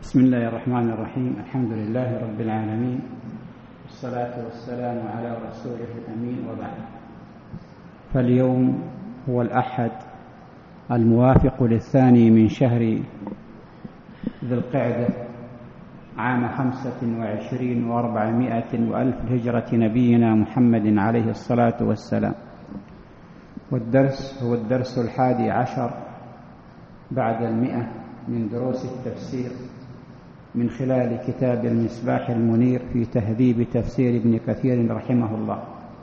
بسم الله الرحمن الرحيم. الحمد لله رب العالمين، والصلاة والسلام على رسوله الأمين، وبعد. فاليوم هو الأحد الموافق للثاني من شهر ذي القعدة عام 25 و400 وألف هجرة نبينا محمد عليه الصلاة والسلام، والدرس هو الدرس 11 بعد 100 من دروس التفسير من خلال كتاب المصباح المنير في تهذيب تفسير ابن كثير رحمه الله.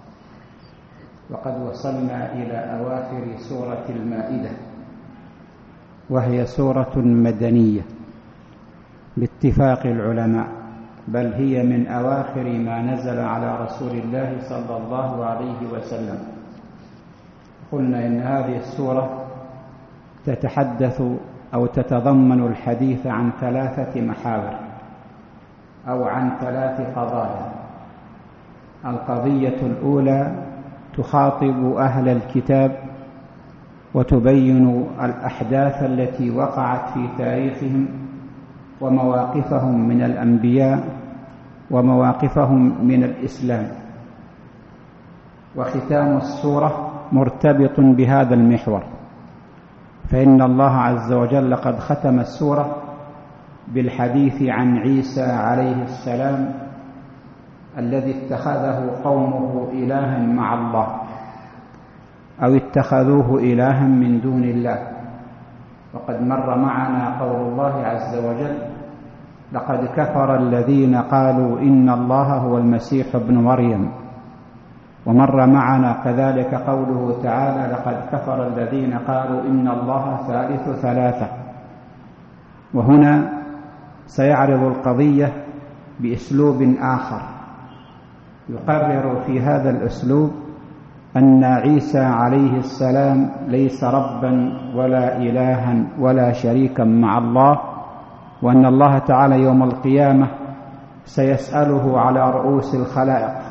وقد وصلنا إلى أواخر سورة المائدة، وهي سورة مدنية باتفاق العلماء، بل هي من أواخر ما نزل على رسول الله صلى الله عليه وسلم. قلنا إن هذه السورة تتحدث أو تتضمن الحديث عن 3 محاور أو عن 3 قضايا. القضية الأولى تخاطب أهل الكتاب وتبين الأحداث التي وقعت في تاريخهم ومواقفهم من الأنبياء ومواقفهم من الإسلام. وختام السورة مرتبط بهذا المحور، فإن الله عز وجل قد ختم السورة بالحديث عن عيسى عليه السلام الذي اتخذه قومه إلها مع الله، أو اتخذوه إلها من دون الله. وقد مر معنا قول الله عز وجل: لقد كفر الذين قالوا إن الله هو المسيح ابن مريم. ومر معنا كذلك قوله تعالى: لقد كفر الذين قالوا إن الله ثالث 3. وهنا سيعرض القضية بأسلوب آخر، يقرر في هذا الأسلوب أن عيسى عليه السلام ليس ربا ولا إلها ولا شريكا مع الله، وأن الله تعالى يوم القيامة سيسأله على رؤوس الخلائق: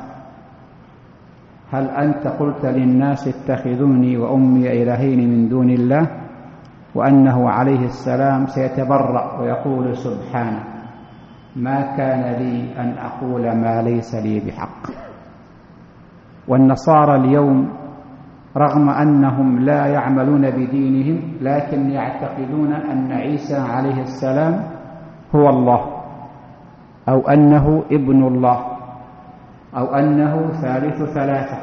هل أنت قلت للناس اتخذوني وأمي إلهين من دون الله؟ وأنه عليه السلام سيتبرأ ويقول: سبحانه، ما كان لي أن أقول ما ليس لي بحق. والنصارى اليوم رغم أنهم لا يعملون بدينهم، لكن يعتقدون أن عيسى عليه السلام هو الله، أو أنه ابن الله، أو أنه ثالث 3،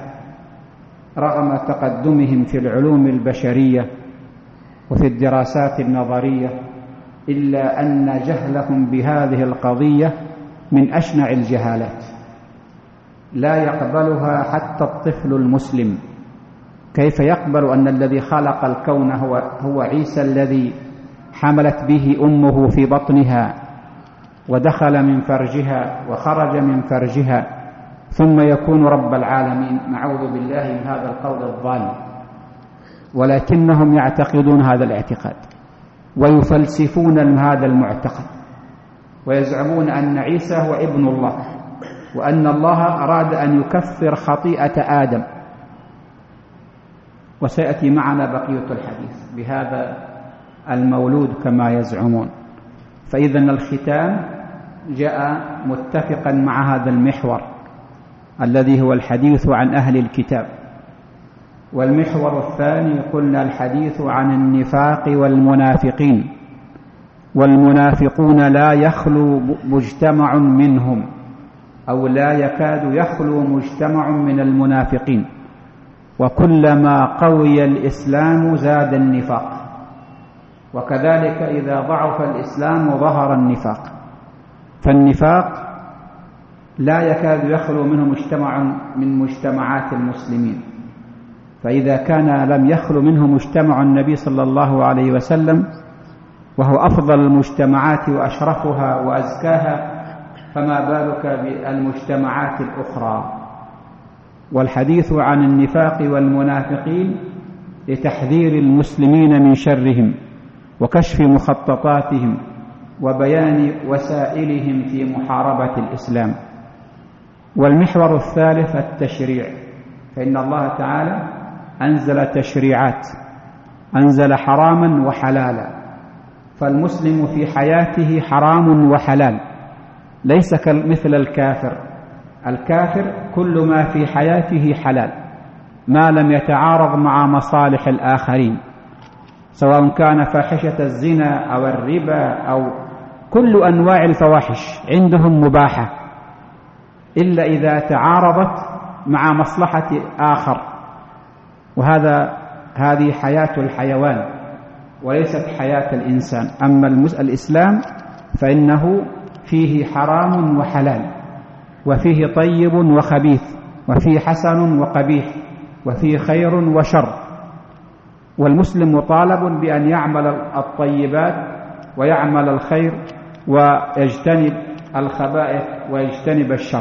رغم تقدمهم في العلوم البشرية وفي الدراسات النظرية، إلا أن جهلهم بهذه القضية من أشنع الجهالات، لا يقبلها حتى الطفل المسلم. كيف يقبل أن الذي خلق الكون هو عيسى الذي حملت به أمه في بطنها ودخل من فرجها وخرج من فرجها، ثم يكون رب العالمين؟ نعوذ بالله من هذا القول الضال. ولكنهم يعتقدون هذا الاعتقاد ويفلسفون هذا المعتقد، ويزعمون أن عيسى هو ابن الله، وأن الله أراد أن يكفر خطيئة آدم. وسيأتي معنا بقية الحديث بهذا المولود كما يزعمون. فإذا الختام جاء متفقا مع هذا المحور الذي هو الحديث عن أهل الكتاب. والمحور الثاني قلنا الحديث عن النفاق والمنافقين. والمنافقون لا يخلو مجتمع منهم، أو لا يكاد يخلو مجتمع من المنافقين، وكلما قوي الإسلام زاد النفاق، وكذلك إذا ضعف الإسلام ظهر النفاق. فالنفاق لا يكاد يخلو منه مجتمع من مجتمعات المسلمين. فإذا كان لم يخلو منه مجتمع النبي صلى الله عليه وسلم، وهو أفضل المجتمعات وأشرفها وأزكاها، فما بالك بالمجتمعات الأخرى؟ والحديث عن النفاق والمنافقين لتحذير المسلمين من شرهم وكشف مخططاتهم وبيان وسائلهم في محاربة الإسلام. والمحور الثالث التشريع، فإن الله تعالى أنزل تشريعات، أنزل حراما وحلالا، فالمسلم في حياته حرام وحلال، ليس مثل الكافر. الكافر كل ما في حياته حلال ما لم يتعارض مع مصالح الآخرين، سواء كان فاحشة الزنا أو الربا أو كل أنواع الفواحش عندهم مباحة، إلا إذا تعارضت مع مصلحة آخر، هذه حياة الحيوان وليست حياة الإنسان. أما الإسلام فإنه فيه حرام وحلال، وفيه طيب وخبيث، وفيه حسن وقبيح، وفيه خير وشر، والمسلم مطالب بأن يعمل الطيبات ويعمل الخير ويجتنب الخبائث ويجتنب الشر.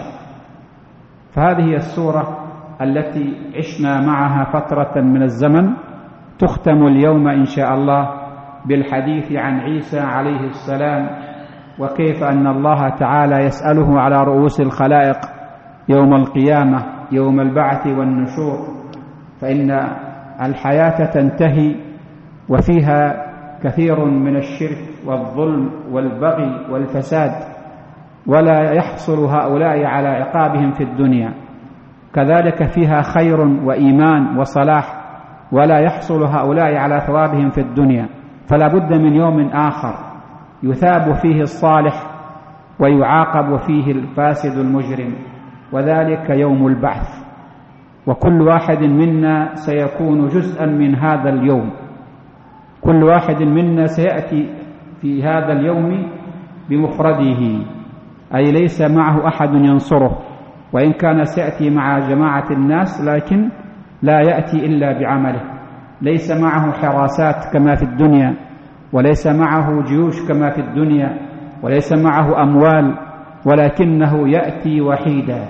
فهذه هي السورة التي عشنا معها فترة من الزمن، تختم اليوم إن شاء الله بالحديث عن عيسى عليه السلام، وكيف أن الله تعالى يسأله على رؤوس الخلائق يوم القيامة، يوم البعث والنشور، فإن الحياة تنتهي وفيها كثير من الشرك والظلم والبغي والفساد، ولا يحصل هؤلاء على عقابهم في الدنيا. كذلك فيها خير وإيمان وصلاح، ولا يحصل هؤلاء على ثوابهم في الدنيا. فلا بد من يوم آخر يثاب فيه الصالح ويعاقب فيه الفاسد المجرم، وذلك يوم البعث. وكل واحد منا سيكون جزءا من هذا اليوم، كل واحد منا سيأتي في هذا اليوم بمفرده، أي ليس معه أحد ينصره، وإن كان سيأتي مع جماعة الناس لكن لا يأتي إلا بعمله، ليس معه حراسات كما في الدنيا، وليس معه جيوش كما في الدنيا، وليس معه أموال، ولكنه يأتي وحيدا،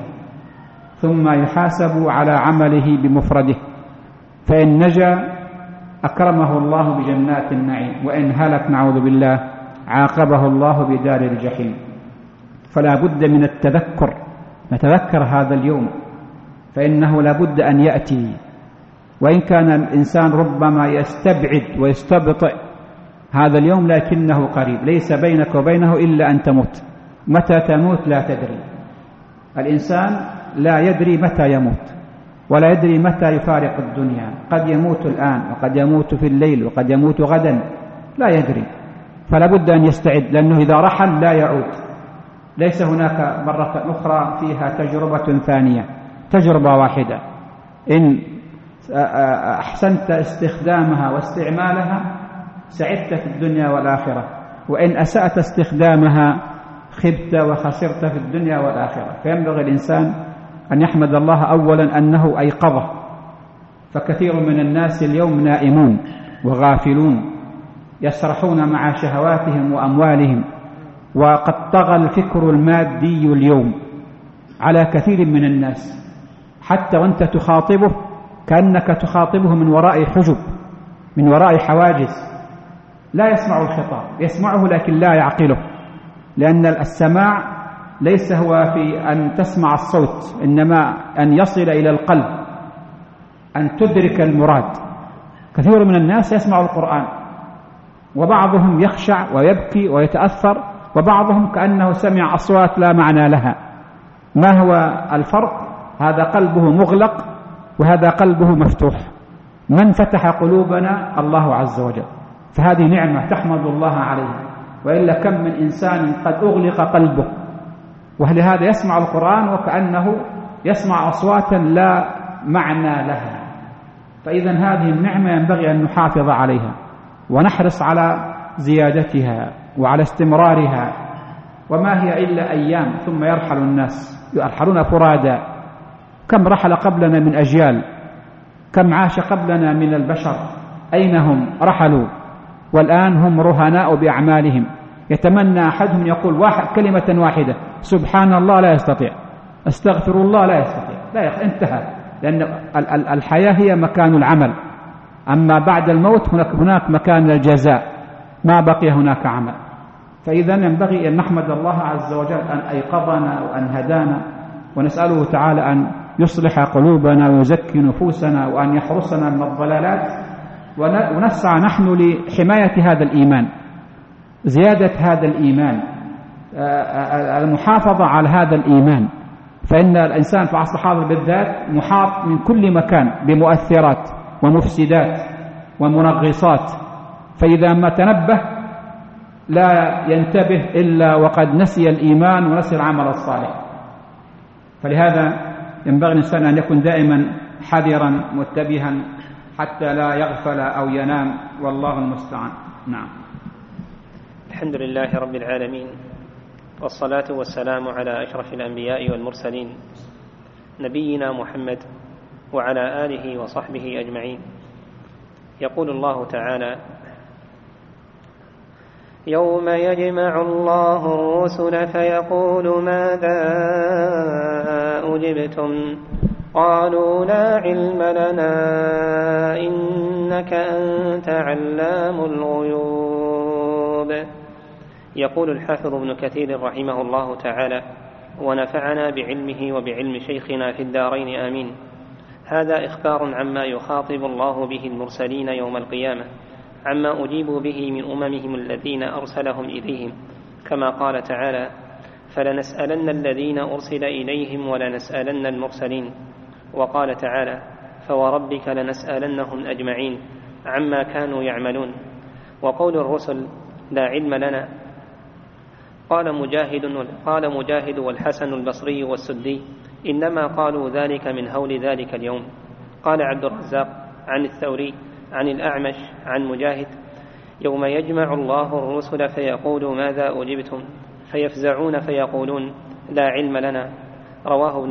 ثم يحاسب على عمله بمفرده، فإن نجا أكرمه الله بجنات النعيم، وإن هلك نعوذ بالله عاقبه الله بدار الجحيم. فلا بد من التذكر، نتذكر هذا اليوم، فإنه لا بد أن يأتي، وإن كان الإنسان ربما يستبعد ويستبطئ هذا اليوم لكنه قريب، ليس بينك وبينه إلا أن تموت. متى تموت لا تدري، الإنسان لا يدري متى يموت، ولا يدري متى يفارق الدنيا، قد يموت الآن وقد يموت في الليل وقد يموت غدا، لا يدري. فلا بد أن يستعد، لأنه إذا رحل لا يعود، ليس هناك مرة أخرى فيها تجربة ثانية، تجربة واحدة إن أحسنت استخدامها واستعمالها سعدت في الدنيا والآخرة، وإن أسأت استخدامها خبت وخسرت في الدنيا والآخرة. فينبغي الإنسان أن يحمد الله أولا أنه أيقظه، فكثير من الناس اليوم نائمون وغافلون، يسرحون مع شهواتهم وأموالهم، وقد طغى الفكر المادي اليوم على كثير من الناس، حتى وأنت تخاطبه كأنك تخاطبه من وراء حجب، من وراء حواجز، لا يسمع الخطاب، يسمعه لكن لا يعقله، لأن السماع ليس هو في أن تسمع الصوت، إنما أن يصل إلى القلب، أن تدرك المراد. كثير من الناس يسمع القرآن، وبعضهم يخشع ويبكي ويتأثر، وبعضهم كأنه سمع أصوات لا معنى لها. ما هو الفرق؟ هذا قلبه مغلق وهذا قلبه مفتوح. من فتح قلوبنا؟ الله عز وجل، فهذه نعمة تحمد الله عليها، وإلا كم من إنسان قد أغلق قلبه، ولهذا يسمع القرآن وكأنه يسمع أصواتا لا معنى لها. فإذا هذه النعمة ينبغي أن نحافظ عليها ونحرص على زيادتها وعلى استمرارها. وما هي إلا أيام ثم يرحل الناس، يرحلون فرادا. كم رحل قبلنا من أجيال، كم عاش قبلنا من البشر، أين هم؟ رحلوا، والآن هم رهناء بأعمالهم. يتمنى أحدهم يقول كلمة واحدة، سبحان الله، لا يستطيع، استغفر الله، لا يستطيع، لا، انتهى. لأن الحياة هي مكان العمل، أما بعد الموت هناك مكان الجزاء، ما بقي هناك عمل. فإذا ينبغي أن نحمد الله عز وجل أن أيقظنا وأن هدانا، ونسأله تعالى أن يصلح قلوبنا ويزكي نفوسنا وأن يحرسنا من الضلالات، ونسعى نحن لحماية هذا الإيمان، زيادة هذا الإيمان، المحافظة على هذا الإيمان، فإن الإنسان في عصر الحاضر بالذات محاط من كل مكان بمؤثرات ومفسدات ومنغصات، فإذا ما تنبه لا ينتبه إلا وقد نسي الإيمان ونسي العمل الصالح. فلهذا ينبغي الإنسان أن يكون دائما حذرا متبها حتى لا يغفل أو ينام، والله المستعان. نعم. الحمد لله رب العالمين، والصلاة والسلام على أشرف الأنبياء والمرسلين نبينا محمد وعلى آله وصحبه أجمعين. يقول الله تعالى: يوم يجمع الله الرسل فيقول ماذا أجبتم قالوا لا علم لنا إنك أنت علام الغيوب. يقول الحافظ ابن كثير رحمه الله تعالى: ونفعنا بعلمه وبعلم شيخنا في الدارين آمين. هذا إخبار عما يخاطب الله به المرسلين يوم القيامة، عما أجيبوا به من أممهم الذين أرسلهم إليهم، كما قال تعالى: فلنسألن الذين أرسل إليهم ولنسألن المرسلين. وقال تعالى: فوربك لنسألنهم أجمعين عما كانوا يعملون. وقول الرسل لا علم لنا، قال مجاهد والحسن البصري والسدي: إنما قالوا ذلك من هول ذلك اليوم. قال عبد الرزاق عن الثوري عن الأعمش عن مجاهد: يوم يجمع الله الرسل فيقول ماذا أجبتم فيفزعون فيقولون لا علم لنا. رواه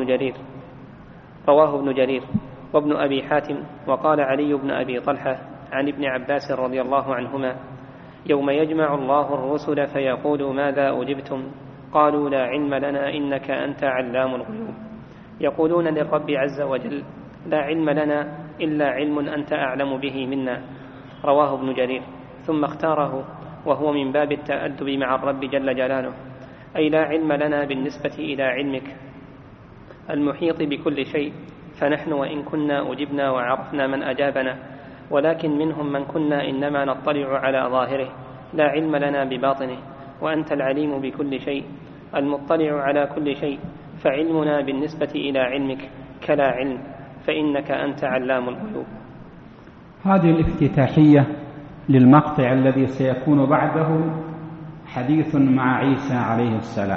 ابن جرير وابن أبي حاتم. وقال علي بن أبي طلحة عن ابن عباس رضي الله عنهما: يوم يجمع الله الرسل فيقول ماذا أجبتم قالوا لا علم لنا إنك أنت علام الغيوب. يقولون للرب عز وجل: لا علم لنا إلا علم أنت أعلم به منا. رواه ابن جرير. ثم اختاره وهو من باب التأدب مع الرب جل جلاله، أي لا علم لنا بالنسبة إلى علمك المحيط بكل شيء، فنحن وإن كنا أجبنا وعرفنا من أجابنا، ولكن منهم من كنا إنما نطلع على ظاهره، لا علم لنا بباطنه، وأنت العليم بكل شيء المطلع على كل شيء، فعلمنا بالنسبة إلى علمك كلا علم، فإنك أنت علام الغيوب. هذه الافتتاحية للمقطع الذي سيكون بعده حديث مع عيسى عليه السلام.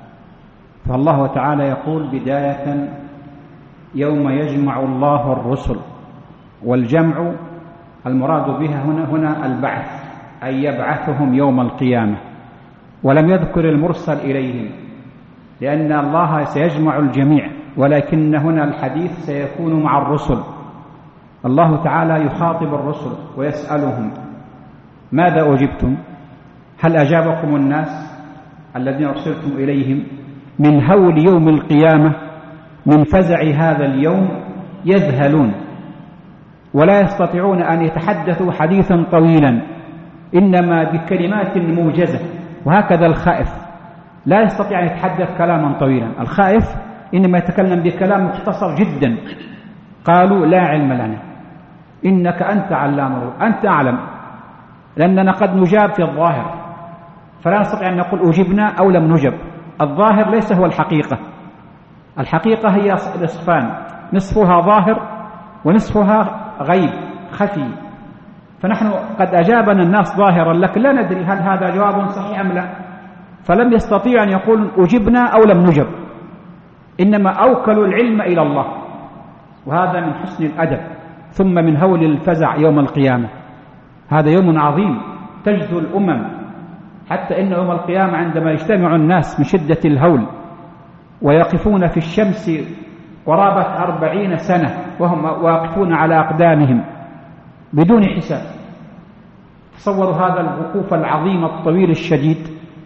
فالله تعالى يقول بداية: يوم يجمع الله الرسل. والجمع المراد بها هنا البعث، أي يبعثهم يوم القيامة، ولم يذكر المرسل إليهم، لأن الله سيجمع الجميع، ولكن هنا الحديث سيكون مع الرسل. الله تعالى يخاطب الرسل ويسألهم: ماذا أجبتم؟ هل أجابكم الناس الذين أرسلتم إليهم؟ من هول يوم القيامة، من فزع هذا اليوم يذهلون ولا يستطيعون أن يتحدثوا حديثا طويلا، إنما بكلمات موجزة. وهكذا الخائف لا يستطيع أن يتحدث كلاما طويلا، الخائف إنما يتكلم بكلام مختصر جدا. قالوا لا علم لنا إنك أنت علام الغيوب، أنت أعلم، لأننا قد نجاب في الظاهر، فلا نستطيع أن نقول أجبنا أو لم نجب. الظاهر ليس هو الحقيقة، الحقيقة هي نصفان، نصفها ظاهر ونصفها غيب خفي. فنحن قد أجابنا الناس ظاهرا، لكن لا ندري هل هذا جواب صحيح أم لا، فلم يستطيع أن يقول أجبنا أو لم نجب، إنما أوكلوا العلم إلى الله، وهذا من حسن الأدب. ثم من هول الفزع يوم القيامة، هذا يوم عظيم تجثو الأمم، حتى إن يوم القيامة عندما يجتمع الناس من شدة الهول ويقفون في الشمس قرابة 40 سنة وهم واقفون على أقدامهم بدون حساب. تصوروا هذا الوقوف العظيم الطويل الشديد،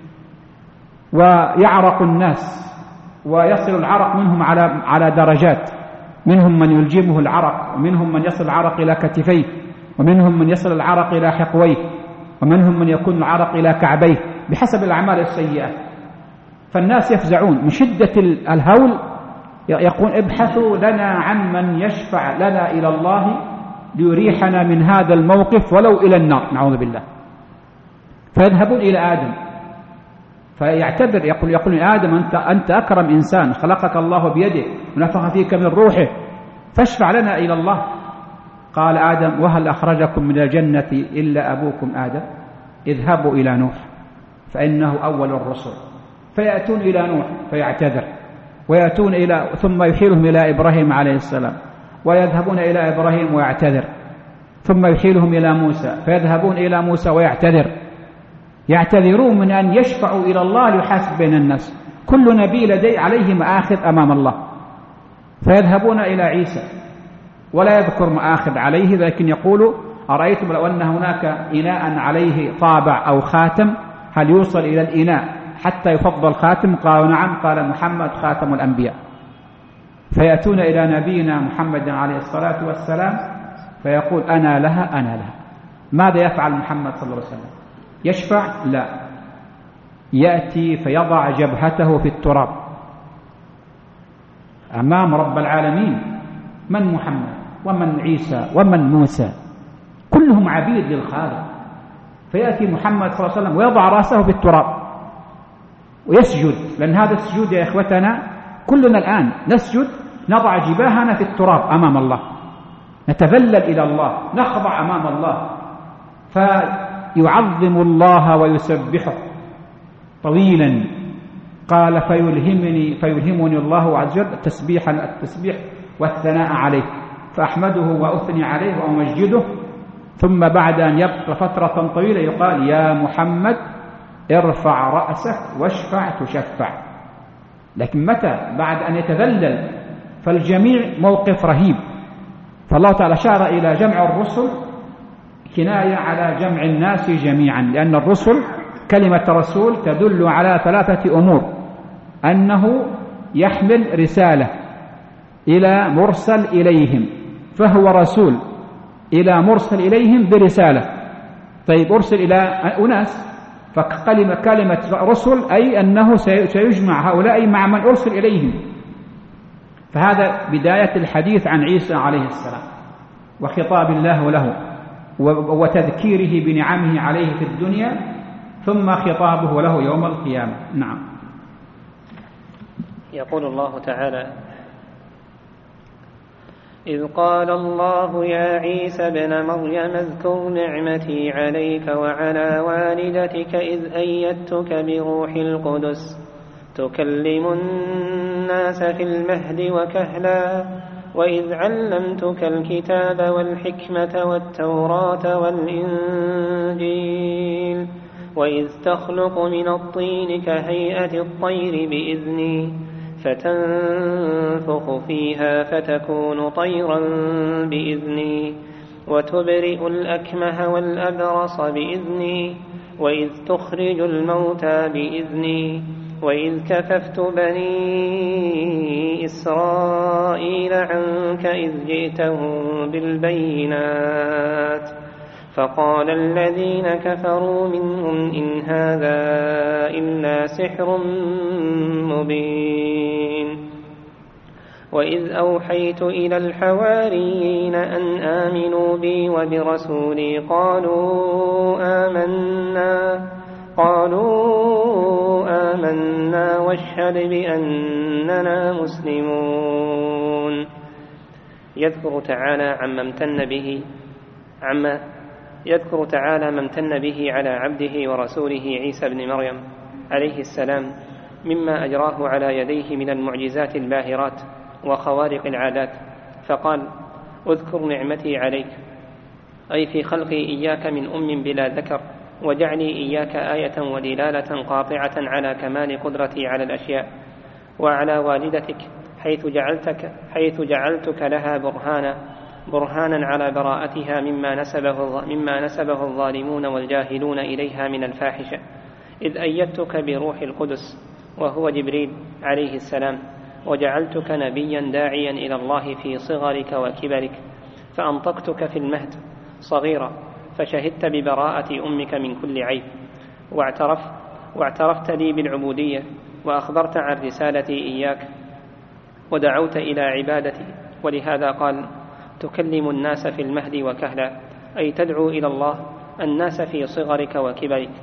ويعرق الناس ويصل العرق منهم على درجات، منهم من يلجمه العرق، ومنهم من يصل العرق إلى كتفيه، ومنهم من يصل العرق إلى حقويه، ومنهم من يكون العرق إلى كعبيه بحسب الأعمال السيئة. فالناس يفزعون من شدة الهول، يقول ابحثوا لنا عن من يشفع لنا إلى الله ليريحنا من هذا الموقف ولو إلى النار، نعوذ بالله. فيذهبون إلى آدم فيعتذر، يقول آدم أنت أكرم إنسان، خلقك الله بيده ونفخ فيك من روحه، فاشفع لنا إلى الله. قال آدم: وهل أخرجكم من الجنة إلا أبوكم آدم؟ اذهبوا إلى نوح فإنه أول الرسل. فيأتون إلى نوح فيعتذر، ويأتون ثم يحيلهم إلى إبراهيم عليه السلام، ويذهبون إلى إبراهيم ويعتذر، ثم يحيلهم إلى موسى فيذهبون إلى موسى ويعتذر. يعتذرون من أن يشفعوا إلى الله ليحاسب بين الناس. كل نبي لديه عليه مآخذ أمام الله. فيذهبون إلى عيسى ولا يذكر مآخذ عليه، لكن يقول: أرأيتم لو أن هناك إناء عليه طابع أو خاتم هل يوصل إلى الإناء حتى يفضل الخاتم؟ قالوا: نعم. قال: محمد خاتم الأنبياء. فيأتون إلى نبينا محمد عليه الصلاة والسلام فيقول: أنا لها أنا لها. ماذا يفعل محمد صلى الله عليه وسلم؟ يشفع؟ لا، يأتي فيضع جبهته في التراب أمام رب العالمين. من محمد ومن عيسى ومن موسى؟ كلهم عبيد للخالق. فيأتي محمد صلى الله عليه وسلم ويضع رأسه في التراب ويسجد، لأن هذا السجود يا إخوتنا كلنا الآن نسجد، نضع جباهنا في التراب أمام الله، نتذلل إلى الله، نخضع أمام الله، فيعظم الله ويسبحه طويلا. قال: فيلهمني الله عز وجل التسبيح والثناء عليه، فأحمده وأثني عليه وأمجده. ثم بعد أن يبقى فترة طويلة يقال: يا محمد ارفع رأسك واشفع تشفع. لكن متى؟ بعد أن يتذلل. فالجميع موقف رهيب. فالله تعالى أشار إلى جمع الرسل كناية على جمع الناس جميعا، لأن الرسل كلمة رسول تدل على 3 أمور: أنه يحمل رسالة إلى مرسل إليهم، فهو رسول إلى مرسل إليهم برسالة. طيب أرسل إلى أناس، كلمة رسل أي أنه سيجمع هؤلاء مع من أرسل إليهم. فهذا بداية الحديث عن عيسى عليه السلام وخطاب الله له وتذكيره بنعمه عليه في الدنيا، ثم خطابه له يوم القيامة. نعم. يقول الله تعالى: إذ قال الله يا عيسى ابن مريم اذكر نعمتي عليك وعلى والدتك إذ أيدتك بروح القدس تكلم الناس في المهد وكهلا وإذ علمتك الكتاب والحكمة والتوراة والإنجيل وإذ تخلق من الطين كهيئة الطير بإذني فتنفخ فيها فتكون طيرا بإذني وتبرئ الأكمه والأبرص بإذني وإذ تخرج الموتى بإذني وإذ كففت بني إسرائيل عنك إذ جئتهم بالبينات فقال الذين كفروا منهم إن هذا إلا سحر مبين وإذ أوحيت إلى الحواريين أن آمنوا بي وبرسولي قالوا آمنا واشهد بأننا مسلمون. يذكر تعالى ما امتن به على عبده ورسوله عيسى بن مريم عليه السلام مما أجراه على يديه من المعجزات الباهرات وخوارق العادات، فقال: اذكر نعمتي عليك، أي في خلقي إياك من أم بلا ذكر وجعلي إياك آية ودلالة قاطعة على كمال قدرتي على الأشياء، وعلى والدتك حيث جعلتك لها برهانا على براءتها مما نسبه الظالمون والجاهلون إليها من الفاحشة، إذ أيدتك بروح القدس وهو جبريل عليه السلام، وجعلتك نبيا داعيا إلى الله في صغرك وكبرك، فأنطقتك في المهد صغيرا فشهدت ببراءة أمك من كل عيب، واعترفت لي بالعبودية وأخبرت عن رسالتي إياك ودعوت إلى عبادتي، ولهذا قال: تكلم الناس في المهد وكهلا، أي تدعو إلى الله الناس في صغرك وكبرك،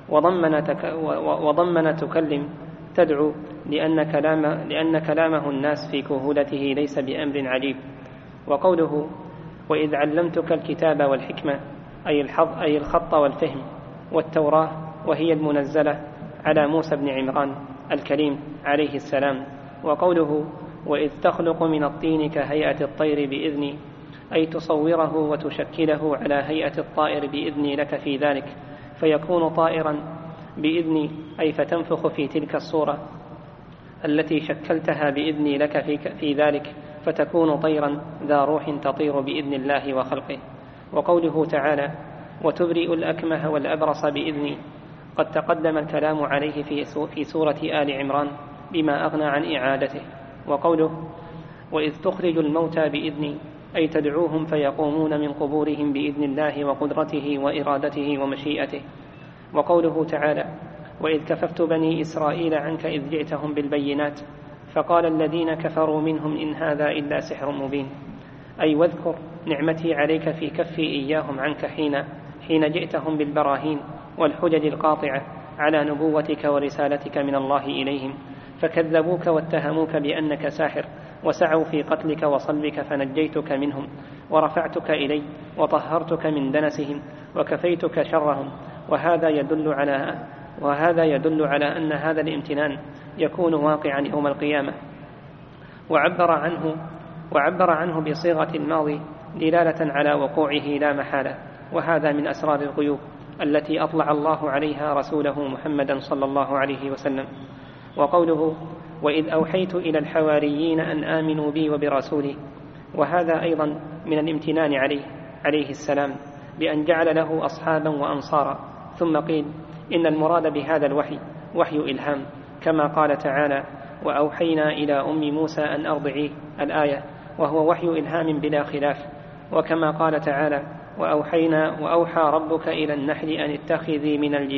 وضمن تكلم تدعو لأن كلامه الناس في كهولته ليس بأمر عجيب. وقوله وإذ علمتك الكتاب والحكمة أي الخط والفهم والتوراة، وهي المنزلة على موسى بن عمران الكليم عليه السلام. وقوله وإذ تخلق من الطين كهيئة الطير بإذني، أي تصوره وتشكله على هيئة الطائر بإذني لك في ذلك فيكون طائرا بإذني، أي فتنفخ في تلك الصورة التي شكلتها بإذني لك في ذلك فتكون طيرا ذا روح تطير بإذن الله وخلقه. وقوله تعالى وتبرئ الأكمه والأبرص بإذني، قد تقدم الكلام عليه في سورة آل عمران بما أغنى عن إعادته. وقوله وإذ تخرج الموتى بإذني، أي تدعوهم فيقومون من قبورهم بإذن الله وقدرته وإرادته ومشيئته. وقوله تعالى وإذ كففت بني إسرائيل عنك إذ جئتهم بالبينات فقال الذين كفروا منهم إن هذا إلا سحر مبين، أي واذكر نعمتي عليك في كفي إياهم عنك حين جئتهم بالبراهين والحجج القاطعة على نبوتك ورسالتك من الله إليهم، فكذبوك واتهموك بأنك ساحر وسعوا في قتلك وصلبك فنجيتك منهم ورفعتك إلي وطهرتك من دنسهم وكفيتك شرهم. وهذا يدل على أن هذا الامتنان يكون واقعا يوم القيامة. وعبر عنه بصيغة الماضي دلالة على وقوعه لا محالة، وهذا من أسرار الغيوب التي أطلع الله عليها رسوله محمدا صلى الله عليه وسلم. وقوله وإذ أوحيت إلى الحواريين أن آمنوا بي وبرسولي، وهذا أيضا من الامتنان عليه السلام بأن جعل له أصحابا وأنصارا. ثم قيل إن المراد بهذا الوحي وحي إلهام، كما قال تعالى وأوحينا إلى أم موسى أن أرضعيه الآية، وهو وحي إلهام بلا خلاف. وكما قال تعالى وأوحى ربك إلى النحل أن اتخذي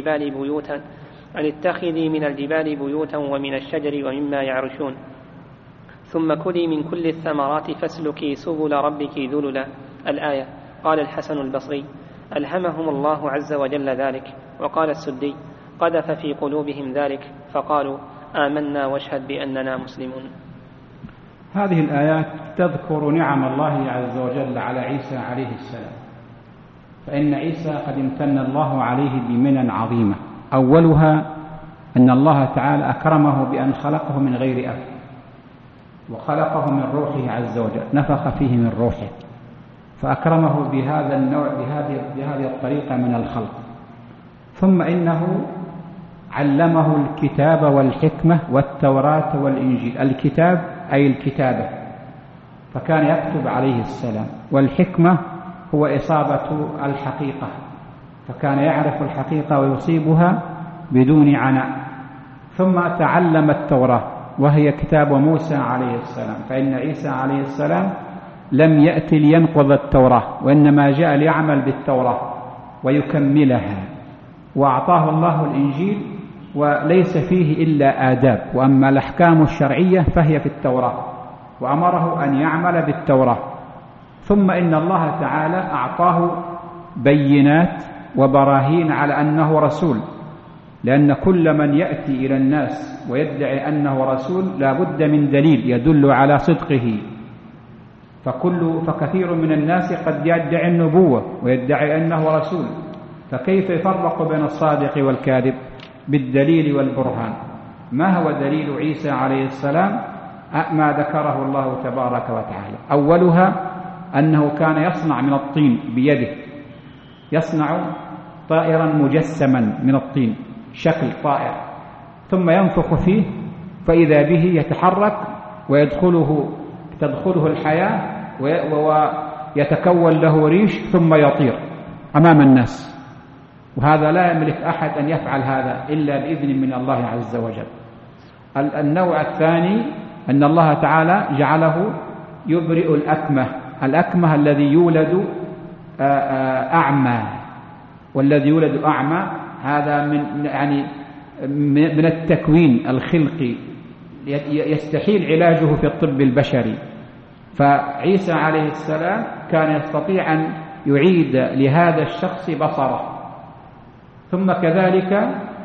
من الجبال بيوتا ومن الشجر ومما يعرشون، ثم كلي من كل الثمرات فاسلكي سبل ربك ذللا الآية. قال الحسن البصري ألهمهم الله عز وجل ذلك. وقال السدي قذف في قلوبهم ذلك فقالوا آمنا واشهد بأننا مسلمون. هذه الآيات تذكر نعم الله عز وجل على عيسى عليه السلام، فإن عيسى قد امتن الله عليه بمنن عظيمة، أولها أن الله تعالى أكرمه بأن خلقه من غير أب، وخلقه من روحه عز وجل، نفخ فيه من روحه، فأكرمه بهذا النوع بهذه الطريقة من الخلق. ثم إنه علمه الكتاب والحكمة والتوراة والإنجيل. الكتاب أي الكتابة، فكان يكتب عليه السلام، والحكمة هو إصابة الحقيقة، فكان يعرف الحقيقة ويصيبها بدون عناء. ثم تعلم التوراة وهي كتاب موسى عليه السلام، فإن عيسى عليه السلام لم يأتي لينقض التوراة، وإنما جاء ليعمل بالتوراة ويكملها. وأعطاه الله الإنجيل وليس فيه إلا آداب، وأما الأحكام الشرعية فهي في التوراة، وأمره أن يعمل بالتوراة. ثم إن الله تعالى أعطاه بينات وبراهين على أنه رسول، لأن كل من يأتي إلى الناس ويدعي أنه رسول لا بد من دليل يدل على صدقه. فكثير من الناس قد يدعي النبوة ويدعي أنه رسول، فكيف يفرق بين الصادق والكاذب؟ بالدليل والبرهان. ما هو دليل عيسى عليه السلام؟ ما ذكره الله تبارك وتعالى. أولها أنه كان يصنع من الطين بيده، يصنع طائرا مجسما من الطين شكل طائر، ثم ينفخ فيه فإذا به يتحرك تدخله الحياة ويتكون له ريش ثم يطير أمام الناس. وهذا لا يملك أحد أن يفعل هذا إلا بإذن من الله عز وجل. النوع الثاني أن الله تعالى جعله يبرئ الأكمه الذي يولد أعمى، والذي يولد أعمى هذا من التكوين الخلقي، يستحيل علاجه في الطب البشري. فعيسى عليه السلام كان يستطيع أن يعيد لهذا الشخص بصره، ثم كذلك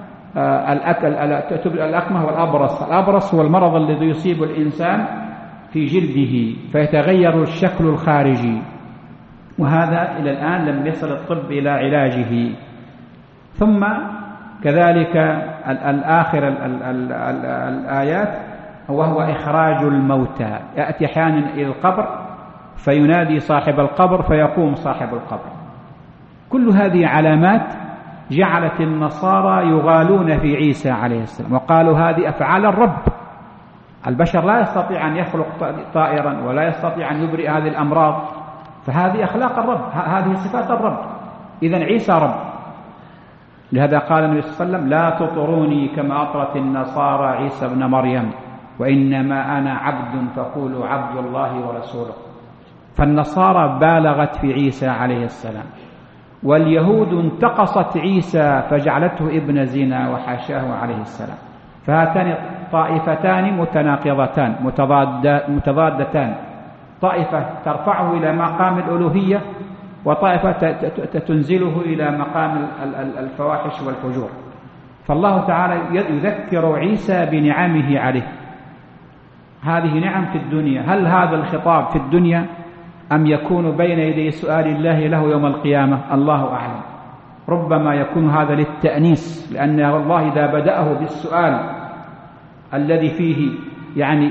الأكمه والأبرص. الأبرص هو المرض الذي يصيب الإنسان في جلده فيتغير الشكل الخارجي، وهذا إلى الآن لم يصل الطب إلى علاجه. ثم كذلك الآخر الآيات وهو إخراج الموتى، يأتي أحيانا إلى القبر فينادي صاحب القبر فيقوم صاحب القبر. كل هذه علامات جعلت النصارى يغالون في عيسى عليه السلام، وقالوا هذه أفعال الرب، البشر لا يستطيع أن يخلق طائرا ولا يستطيع أن يبرئ هذه الأمراض، فهذه أخلاق الرب، هذه صفات الرب، إذن عيسى رب. لهذا قال النبي صلى الله عليه وسلم: لا تطروني كما أطرت النصارى عيسى ابن مريم، وإنما أنا عبد فقولوا عبد الله ورسوله. فالنصارى بالغت في عيسى عليه السلام، واليهود انتقصت عيسى فجعلته ابن زنا وحاشاه عليه السلام. فهاتان طائفتان متناقضتان متضادتان، طائفة ترفعه إلى مقام الألوهية، وطائفة تنزله إلى مقام الفواحش والفجور. فالله تعالى يذكر عيسى بنعمه عليه، هذه نعم في الدنيا. هل هذا الخطاب في الدنيا أم يكون بين يدي سؤال الله له يوم القيامة؟ الله أعلم. ربما يكون هذا للتأنيس، لأن الله إذا بدأه بالسؤال الذي فيه يعني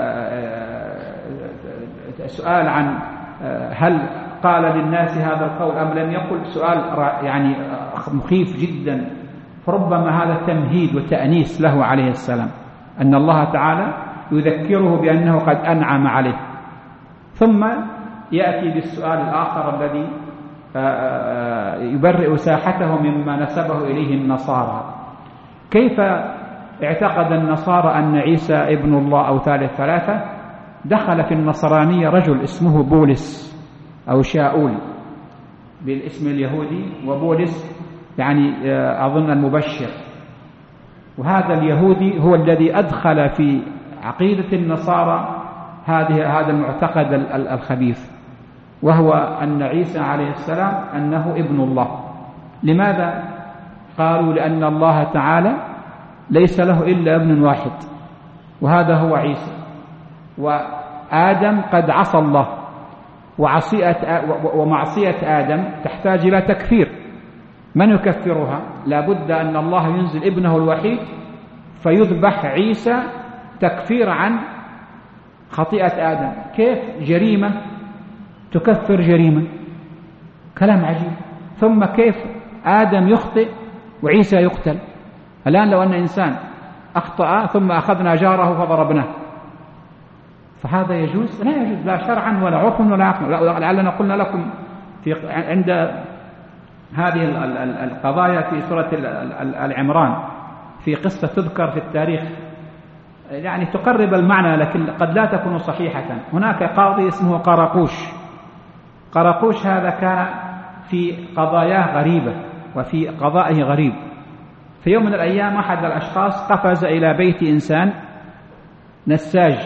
سؤال عن هل قال للناس هذا القول أم لم يقل، سؤال يعني مخيف جدا، فربما هذا تمهيد وتأنيس له عليه السلام، أن الله تعالى يذكره بأنه قد أنعم عليه. ثم يأتي بالسؤال الآخر الذي يبرئ ساحته مما نسبه إليه النصارى. كيف اعتقد النصارى أن عيسى ابن الله أو ثالث ثلاثة؟ دخل في النصرانية رجل اسمه بولس أو شاؤول بالاسم اليهودي، وبولس يعني أظن المبشر. وهذا اليهودي هو الذي أدخل في عقيدة النصارى هذا المعتقد الخبيث، وهو أن عيسى عليه السلام أنه ابن الله. لماذا؟ قالوا لأن الله تعالى ليس له إلا ابن واحد، وهذا هو عيسى، وآدم قد عصى الله، ومعصية آدم تحتاج إلى تكفير. من يكفرها؟ لابد أن الله ينزل ابنه الوحيد فيذبح عيسى تكفير عن خطيئة آدم. كيف جريمة تكفر جريمة؟ كلام عجيب. ثم كيف آدم يخطئ وعيسى يقتل؟ الآن لو أن إنسان أخطأ ثم أخذنا جاره فضربناه، فهذا يجوز؟ لا يجوز، لا شرعا ولا عرفا ولا عقلا. لعلنا قلنا لكم عند هذه القضايا في سورة العمران في قصة تذكر في التاريخ يعني تقرب المعنى لكن قد لا تكون صحيحة. هناك قاضي اسمه قراقوش هذا كان في قضاياه غريبة وفي قضائه غريب. في يوم من الأيام أحد الأشخاص قفز إلى بيت إنسان نساج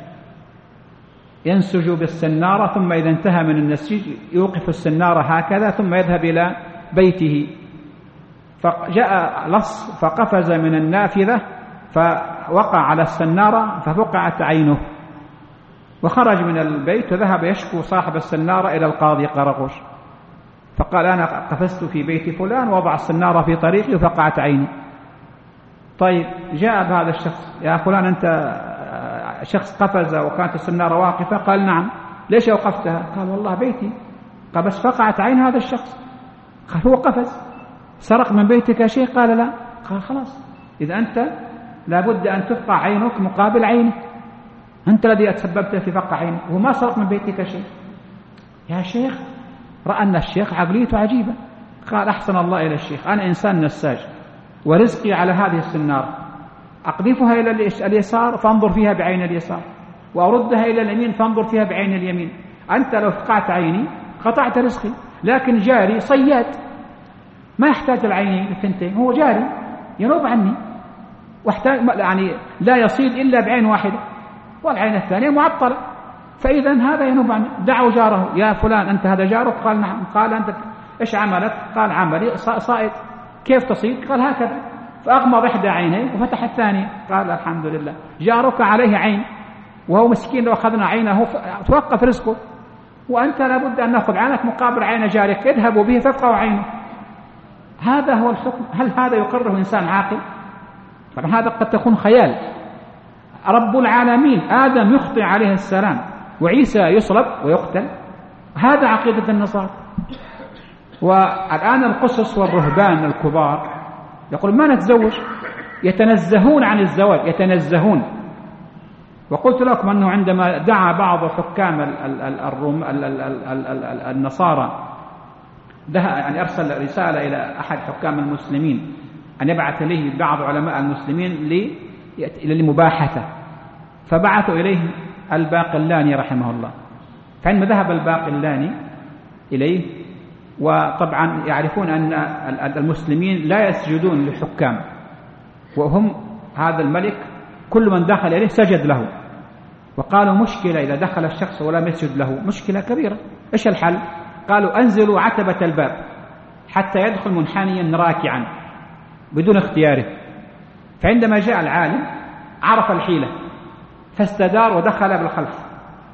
ينسج بالسنارة، ثم إذا انتهى من النسيج يوقف السنارة هكذا ثم يذهب إلى بيته. فجاء لص فقفز من النافذة فوقع على السنارة ففقعت عينه، وخرج من البيت وذهب يشكو صاحب السنارة إلى القاضي قراقوش، فقال أنا قفزت في بيت فلان ووضع السنارة في طريقي وفقعت عيني. طيب جاء بهذا الشخص: يا فلان أنت شخص قفز وكانت السنارة واقفة؟ قال نعم. ليش أوقفتها؟ قال والله بيتي. قال بس فقعت عين هذا الشخص. قال هو قفز. سرق من بيتك شيء؟ قال لا. قال خلاص، إذا أنت لابد أن تفقع عينك مقابل عينه، أنت الذي تسببت في فقع عينك وما سرق من بيتك شيء. يا شيخ، رأى أن الشيخ عقليته عجيبة. قال أحسن الله إلى الشيخ، أنا إنسان نساج ورزقي على هذه السنارة، أقذفها إلى اليسار فانظر فيها بعين اليسار، وأردها إلى اليمين فانظر فيها بعين اليمين. أنت لو فقعت عيني قطعت رزقي، لكن جاري صياد ما يحتاج العينين الثنتين، هو جاري ينوب عني واحتاج يعني لا يصيد إلا بعين واحدة والعين الثانية معطلة، فإذا هذا ينوب عني. دعوا جاره: يا فلان أنت هذا جارك؟ قال نعم. قال أنت إيش عملك؟ قال عملي صائد. كيف تصيد؟ قال هكذا، فأغمض إحدى عينيه وفتح الثانية. قال الحمد لله. جارك عليه عين وهو مسكين، لو أخذنا عينه توقف رزقه، وأنت لابد أن نأخذ عينك مقابل عين جارك، اذهبوا به تبقى عينه. هذا هو الحكم. هل هذا يقرره إنسان عاقل؟ طبعا هذا قد تكون خيال. رب العالمين آدم يخطئ عليه السلام وعيسى يصلب ويقتل، هذا عقيدة النصارى. والآن القسس والرهبان الكبار يقول ما نتزوج، يتنزهون عن الزواج، يتنزهون. وقلت لكم أنه عندما دعا بعض حكام النصارى، يعني أرسل رسالة إلى أحد حكام المسلمين أن يبعث إليه بعض علماء المسلمين لمباحثة، فبعثوا إليه الباقلاني رحمه الله. فعندما ذهب الباقلاني إليه، وطبعا يعرفون أن المسلمين لا يسجدون للحكام، وهم هذا الملك كل من دخل إليه سجد له، وقالوا مشكلة إذا دخل الشخص ولم يسجد له، مشكلة كبيرة. إيش الحل؟ قالوا أنزلوا عتبة الباب حتى يدخل منحنيا راكعا بدون اختياره. فعندما جاء العالم عرف الحيلة فاستدار ودخل بالخلف.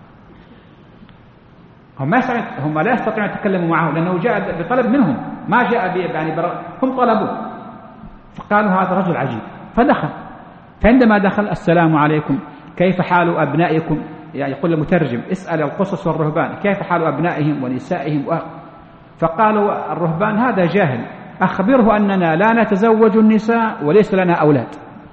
هم لا يستطيعون أن يتكلموا معه لأنه جاء بطلب منهم، ما جاء يعني هم طلبوه. فقالوا هذا رجل عجيب، فدخل. فعندما دخل السلام عليكم، كيف حال أبنائكم؟ يعني يقول المترجم اسأل القسس والرهبان كيف حال أبنائهم ونسائهم. فقالوا الرهبان هذا جاهل، أخبره أننا لا نتزوج النساء وليس لنا أولاد،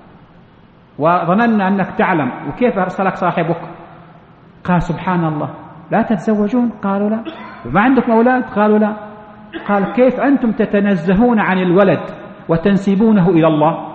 وظننا أنك تعلم، وكيف أرسلك صاحبك؟ قال سبحان الله، لا تتزوجون؟ قالوا لا. وما عندكم أولاد؟ قالوا لا. قال كيف أنتم تتنزهون عن الولد وتنسبونه إلى الله؟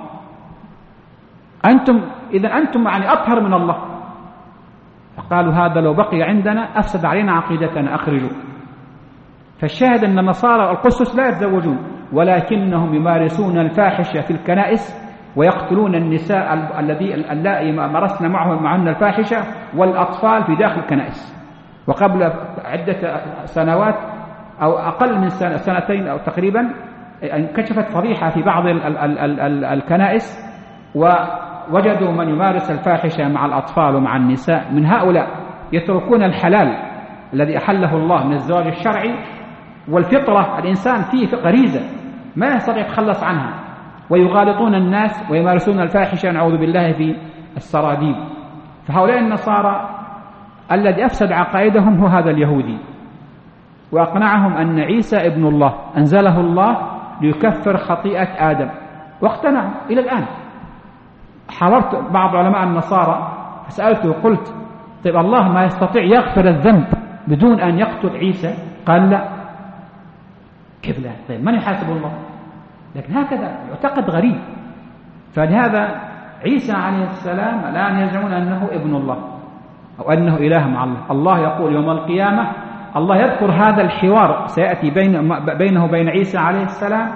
إذا أنتم يعني أطهر من الله. فقالوا هذا لو بقي عندنا أفسد علينا عقيدتنا، أخرجوا. فالشاهد أن النصارى القسس لا يتزوجون، ولكنهم يمارسون الفاحشة في الكنائس ويقتلون النساء اللائي مارسن معهن الفاحشة والأطفال في داخل الكنائس. وقبل عدة سنوات أو أقل من سنتين أو تقريبا انكشفت فضيحة في بعض الكنائس، ووجدوا من يمارس الفاحشة مع الأطفال ومع النساء. من هؤلاء يتركون الحلال الذي أحله الله من الزواج الشرعي، والفطرة الإنسان فيه غريزة ما يستطيع يتخلص عنها، ويغالطون الناس ويمارسون الفاحشة نعوذ بالله في السراديب. فهؤلاء النصارى الذي أفسد عقائدهم هو هذا اليهودي، وأقنعهم أن عيسى ابن الله أنزله الله ليكفر خطيئة آدم، واقتنعوا إلى الآن. حاورت بعض علماء النصارى فسألته وقلت طيب الله ما يستطيع يغفر الذنب بدون أن يقتل عيسى؟ قال لا. كيف لا؟ طيب من يحاسب الله؟ لكن هكذا يعتقد غريب. فلهذا عيسى عليه السلام الآن يزعمون أنه ابن الله أو أنه إله مع الله. الله يقول يوم القيامة، الله يذكر هذا الحوار سيأتي بينه وبين عيسى عليه السلام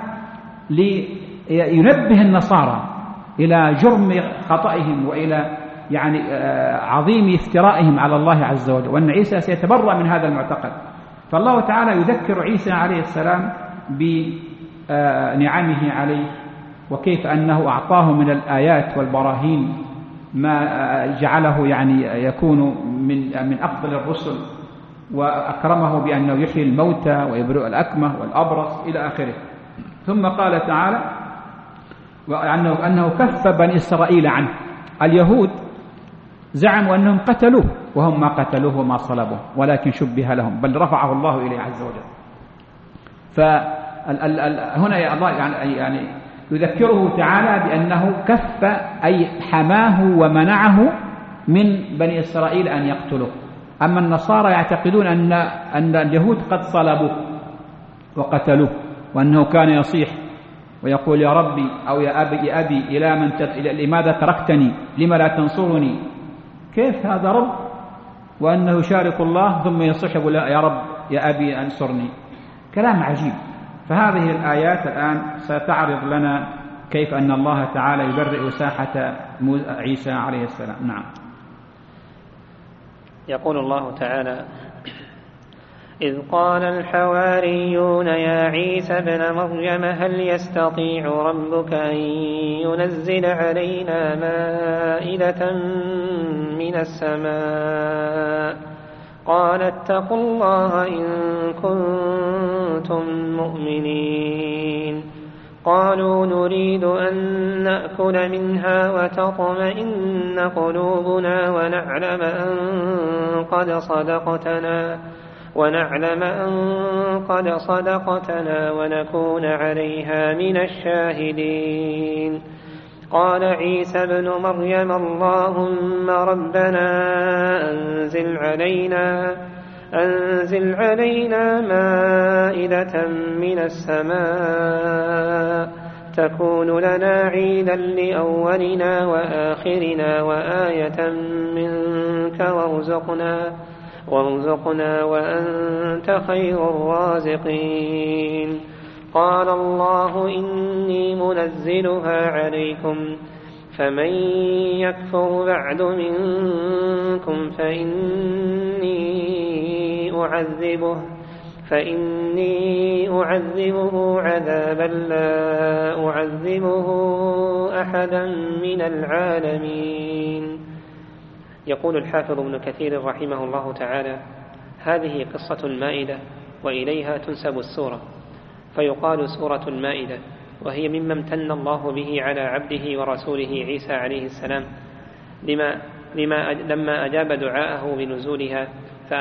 لينبه النصارى إلى جرم خطئهم وإلى يعني عظيم افترائهم على الله عز وجل، وأن عيسى سيتبرأ من هذا المعتقد. فالله تعالى يذكر عيسى عليه السلام بنعمه عليه، وكيف أنه أعطاه من الآيات والبراهين ما جعله يعني يكون من أفضل الرسل، وأكرمه بأنه يحيي الموتى ويبرئ الأكمه والأبرص إلى آخره. ثم قال تعالى أنه كف بني إسرائيل عنه. اليهود زعموا أنهم قتلوه، وهم ما قتلوه وما صلبوه، ولكن شبه لهم، بل رفعه الله إليه عز وجل. فهنا يا الله يعني يذكره تعالى بأنه كف، أي حماه ومنعه من بني إسرائيل أن يقتلوه. أما النصارى يعتقدون أن اليهود قد صلبوه وقتلوه، وأنه كان يصيح ويقول يا ربي أو يا أبي لماذا تركتني؟ لما لا تنصرني؟ كيف هذا رب وأنه يشارك الله ثم يصيح يقول يا رب يا أبي أنصرني؟ كلام عجيب. فهذه الآيات الآن ستعرض لنا كيف أن الله تعالى يبرئ ساحة عيسى عليه السلام. نعم. يقول الله تعالى إذ قال الحواريون يا عيسى ابن مريم هل يستطيع ربك أن ينزل علينا مائدة من السماء قال اتقوا الله إن كنتم مؤمنين قالوا نريد أن نأكل منها وتطمئن قلوبنا ونعلم أن قد صدقتنا ونكون عليها من الشاهدين قال عيسى ابن مريم اللهم ربنا أنزل علينا مائدة من السماء تكون لنا عيدا لأولنا وآخرنا وآية منك وارزقنا وأنت خير الرازقين قال الله إني منزلها عليكم فمن يكفر بعد منكم فإني أعذبه عذابا لا أعذبه أحدا من العالمين. يقول الحافظ ابن كثير رحمه الله تعالى هذه قصة المائدة وإليها تنسب السورة، فيقال سورة المائدة، وهي مما امتن الله به على عبده ورسوله عيسى عليه السلام لما أجاب دعاءه بنزولها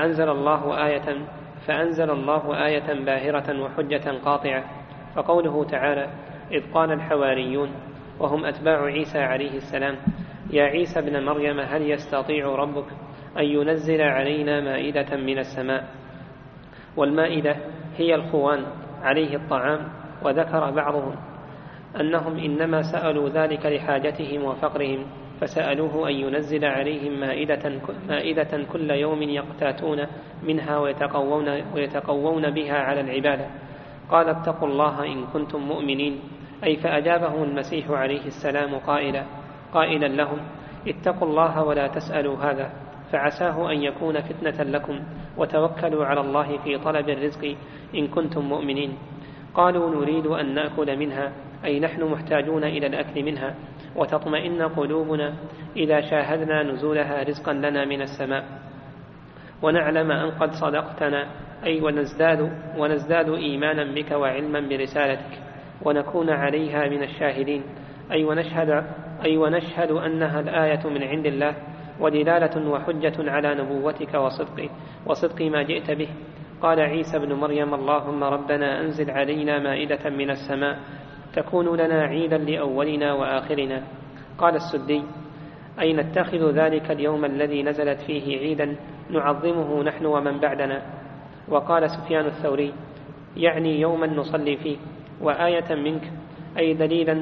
فأنزل الله آية باهرة وحجة قاطعة. فقوله تعالى إذ قال الحواريون وهم أتباع عيسى عليه السلام يا عيسى ابن مريم هل يستطيع ربك أن ينزل علينا مائدة من السماء. والمائدة هي الخوان عليه الطعام، وذكر بعضهم أنهم إنما سألوا ذلك لحاجتهم وفقرهم، فسألوه أن ينزل عليهم مائدة كل يوم يقتاتون منها ويتقوون بها على العبادة. قال اتقوا الله إن كنتم مؤمنين، أي فأجابهم المسيح عليه السلام قائلا لهم اتقوا الله ولا تسألوا هذا، فعساه أن يكون فتنة لكم، وتوكلوا على الله في طلب الرزق إن كنتم مؤمنين. قالوا نريد أن نأكل منها، أي نحن محتاجون إلى الأكل منها، وتطمئن قلوبنا إذا شاهدنا نزولها رزقا لنا من السماء، ونعلم أن قد صدقتنا، أي ونزداد إيمانا بك وعلما برسالتك، ونكون عليها من الشاهدين، أي ونشهد أنها الآية من عند الله، ودلالة وحجة على نبوتك وصدق ما جئت به. قال عيسى ابن مريم اللهم ربنا أنزل علينا مائدة من السماء تكون لنا عيدا لأولنا وآخرنا. قال السدي أي نتخذ ذلك اليوم الذي نزلت فيه عيدا نعظمه نحن ومن بعدنا. وقال سفيان الثوري يعني يوما نصلي فيه، وآية منك أي دليلا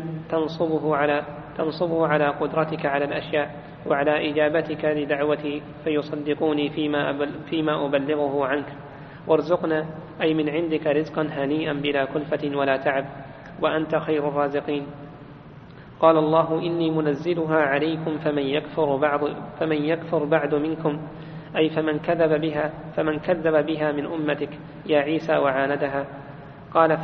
تنصبه على قدرتك على الأشياء وعلى إجابتك لدعوتي فيصدقوني فيما أبلغه عنك. وارزقنا أي من عندك رزقا هنيئا بلا كلفة ولا تعب، وأنت خير الرازقين. قال الله إني منزلها عليكم فمن يكفر بعد منكم، أي فمن كذب بها من أمتك يا عيسى وعاندها. قال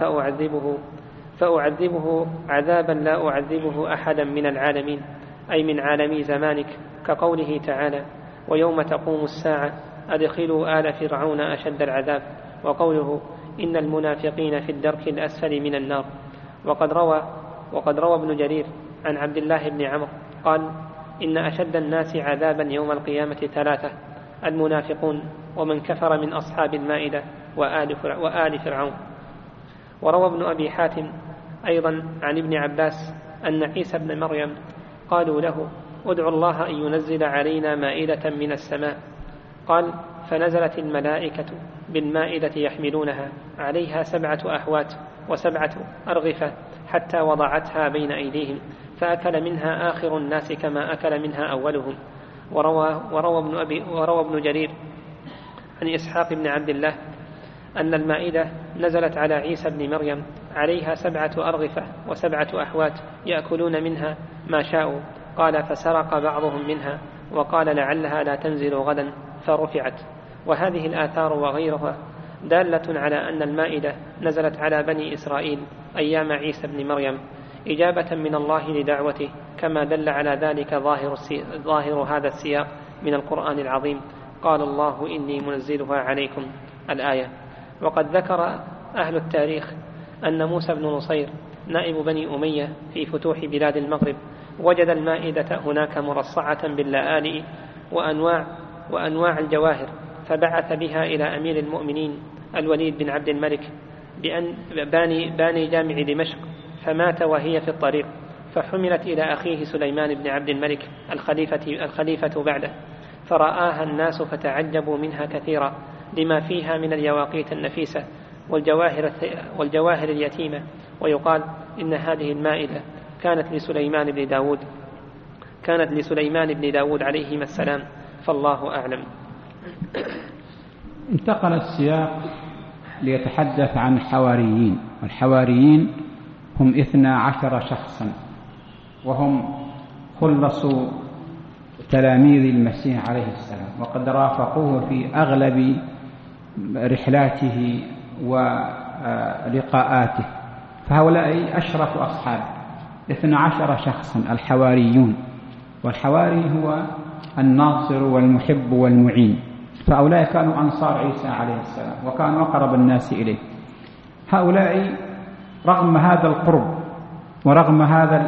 فأعذبه عذابا لا أعذبه أحدا من العالمين، أي من عالمي زمانك، كقوله تعالى ويوم تقوم الساعة أدخلوا آل فرعون أشد العذاب، وقوله إن المنافقين في الدرك الأسفل من النار. وقد روى ابن جرير عن عبد الله بن عمرو قال إن أشد الناس عذابا يوم القيامة 3: المنافقون ومن كفر من أصحاب المائدة وآل فرعون. وروى ابن أبي حاتم أيضا عن ابن عباس أن عيسى بن مريم قالوا له ادعوا الله أن ينزل علينا مائدة من السماء. قال فنزلت الملائكة بالمائدة يحملونها عليها 7 أحوات و7 أرغفة حتى وضعتها بين أيديهم، فأكل منها آخر الناس كما أكل منها أولهم. وروى ابن جرير عن إسحاق بن عبد الله أن المائدة نزلت على عيسى بن مريم عليها 7 أرغفة و7 أحوات يأكلون منها ما شاءوا. قال فسرق بعضهم منها وقال لعلها لا تنزل غدا، فرفعت. وهذه الآثار دالة على أن المائدة نزلت على بني إسرائيل أيام عيسى بن مريم إجابة من الله لدعوته، كما دل على ذلك ظاهر هذا السياق من القرآن العظيم. قال الله إني منزلها عليكم الآية. وقد ذكر أهل التاريخ أن موسى بن نصير نائب بني أمية في فتوح بلاد المغرب وجد المائدة هناك مرصعة باللآلئ وأنواع الجواهر، فبعث بها إلى أمير المؤمنين الوليد بن عبد الملك باني جامع دمشق، فمات وهي في الطريق، فحملت إلى أخيه سليمان بن عبد الملك الخليفة بعده، فرآها الناس فتعجبوا منها كثيرا لما فيها من اليواقيت النفيسة والجواهر اليتيمة. ويقال إن هذه المائدة كانت لسليمان بن داود عليهما السلام، فالله أعلم. انتقل السياق ليتحدث عن الحواريين، والحواريين هم 12 شخصا، وهم خلصوا تلاميذ المسيح عليه السلام، وقد رافقوه في أغلب رحلاته ولقاءاته، فهؤلاء أشرف أصحاب 12 شخصا الحواريون. والحواري هو الناصر والمحب والمعين، فهؤلاء كانوا أنصار عيسى عليه السلام وكانوا أقرب الناس إليه. هؤلاء رغم هذا القرب ورغم هذا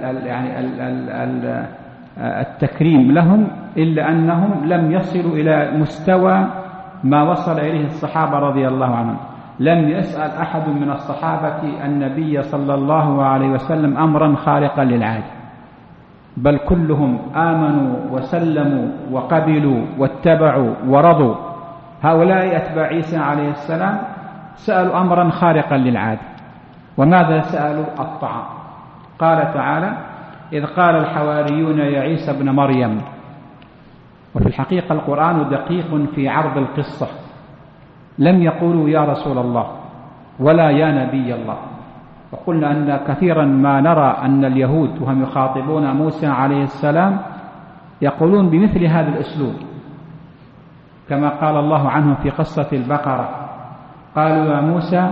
التكريم لهم، إلا أنهم لم يصلوا إلى مستوى ما وصل إليه الصحابة رضي الله عنهم. لم يسأل أحد من الصحابة النبي صلى الله عليه وسلم أمرا خارقا للعادة، بل كلهم آمنوا وسلموا وقبلوا واتبعوا ورضوا. هؤلاء أتباع عيسى عليه السلام سألوا أمرا خارقا للعادة. وماذا سألوا؟ الطعام. قال تعالى: إذ قال الحواريون يا عيسى ابن مريم. وفي الحقيقة القرآن دقيق في عرض القصة، لم يقولوا يا رسول الله ولا يا نبي الله. وقلنا أن كثيرا ما نرى أن اليهود وهم يخاطبون موسى عليه السلام يقولون بمثل هذا الأسلوب، كما قال الله عنهم في قصة البقرة: قالوا يا موسى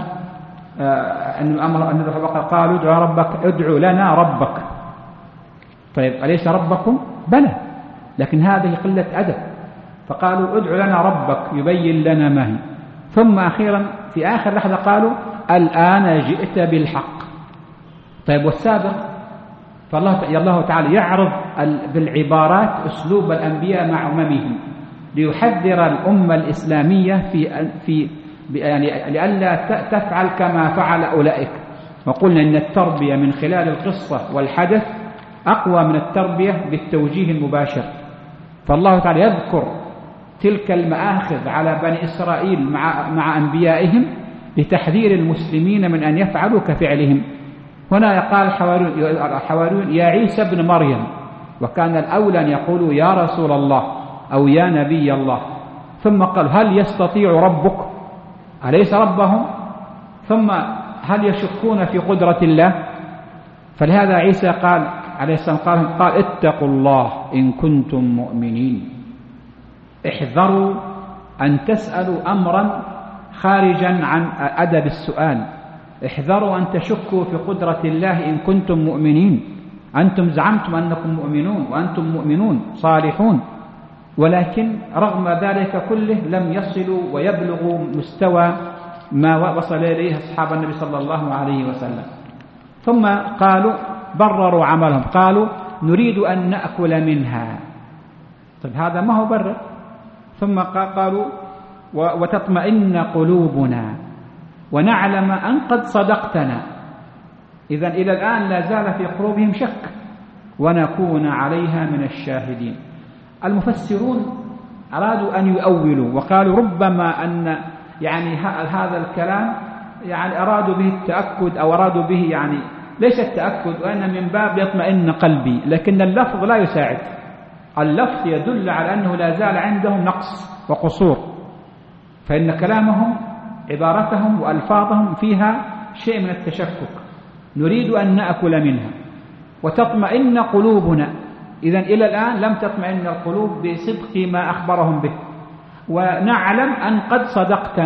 قالوا ادعوا لنا ربك. طيب أليس ربكم؟ بلى، لكن هذه قلة أدب، فقالوا ادعوا لنا ربك يبين لنا ما هي. ثم أخيرا في آخر لحظة قالوا الآن جئت بالحق. طيب والسابق؟ فالله تعالى يعرض بالعبارات أسلوب الأنبياء مع أممهم ليحذر الأمة الإسلامية يعني لئلا تفعل كما فعل أولئك. وقلنا إن التربية من خلال القصة والحدث أقوى من التربية بالتوجيه المباشر. فالله تعالى يذكر تلك المآخذ على بني إسرائيل مع أنبيائهم لتحذير المسلمين من أن يفعلوا كفعلهم. هنا يقال الحواريون يا عيسى ابن مريم، وكان الأولى أن يقولوا يا رسول الله أو يا نبي الله. ثم قال هل يستطيع ربك؟ أليس ربهم؟ ثم هل يشكون في قدرة الله؟ فلهذا عيسى قال عليه السلام قال اتقوا الله إن كنتم مؤمنين. احذروا أن تسألوا أمرا خارجا عن أدب السؤال، احذروا أن تشكوا في قدرة الله إن كنتم مؤمنين. أنتم زعمتم أنكم مؤمنون وأنتم مؤمنون صالحون، ولكن رغم ذلك كله لم يصلوا ويبلغوا مستوى ما وصل إليه أصحاب النبي صلى الله عليه وسلم. ثم قالوا برروا عملهم، قالوا نريد أن نأكل منها. طيب هذا ما هو برر. ثم قالوا وتطمئن قلوبنا ونعلم أن قد صدقتنا. إذن إلى الآن لا زال في قلوبهم شك، ونكون عليها من الشاهدين. المفسرون أرادوا أن يؤولوا وقالوا ربما أن يعني هذا الكلام يعني أرادوا به التأكد، أو أرادوا به يعني ليس التأكد وأن من باب يطمئن قلبي، لكن اللفظ لا يساعد. اللفظ يدل على أنه لا زال عندهم نقص وقصور، فإن كلامهم عبارتهم وألفاظهم فيها شيء من التشكك. نريد أن نأكل منها وتطمئن قلوبنا. إذن إلى الآن لم تطمئن القلوب بصدق ما أخبرهم به. ونعلم أن قد صدقتنا،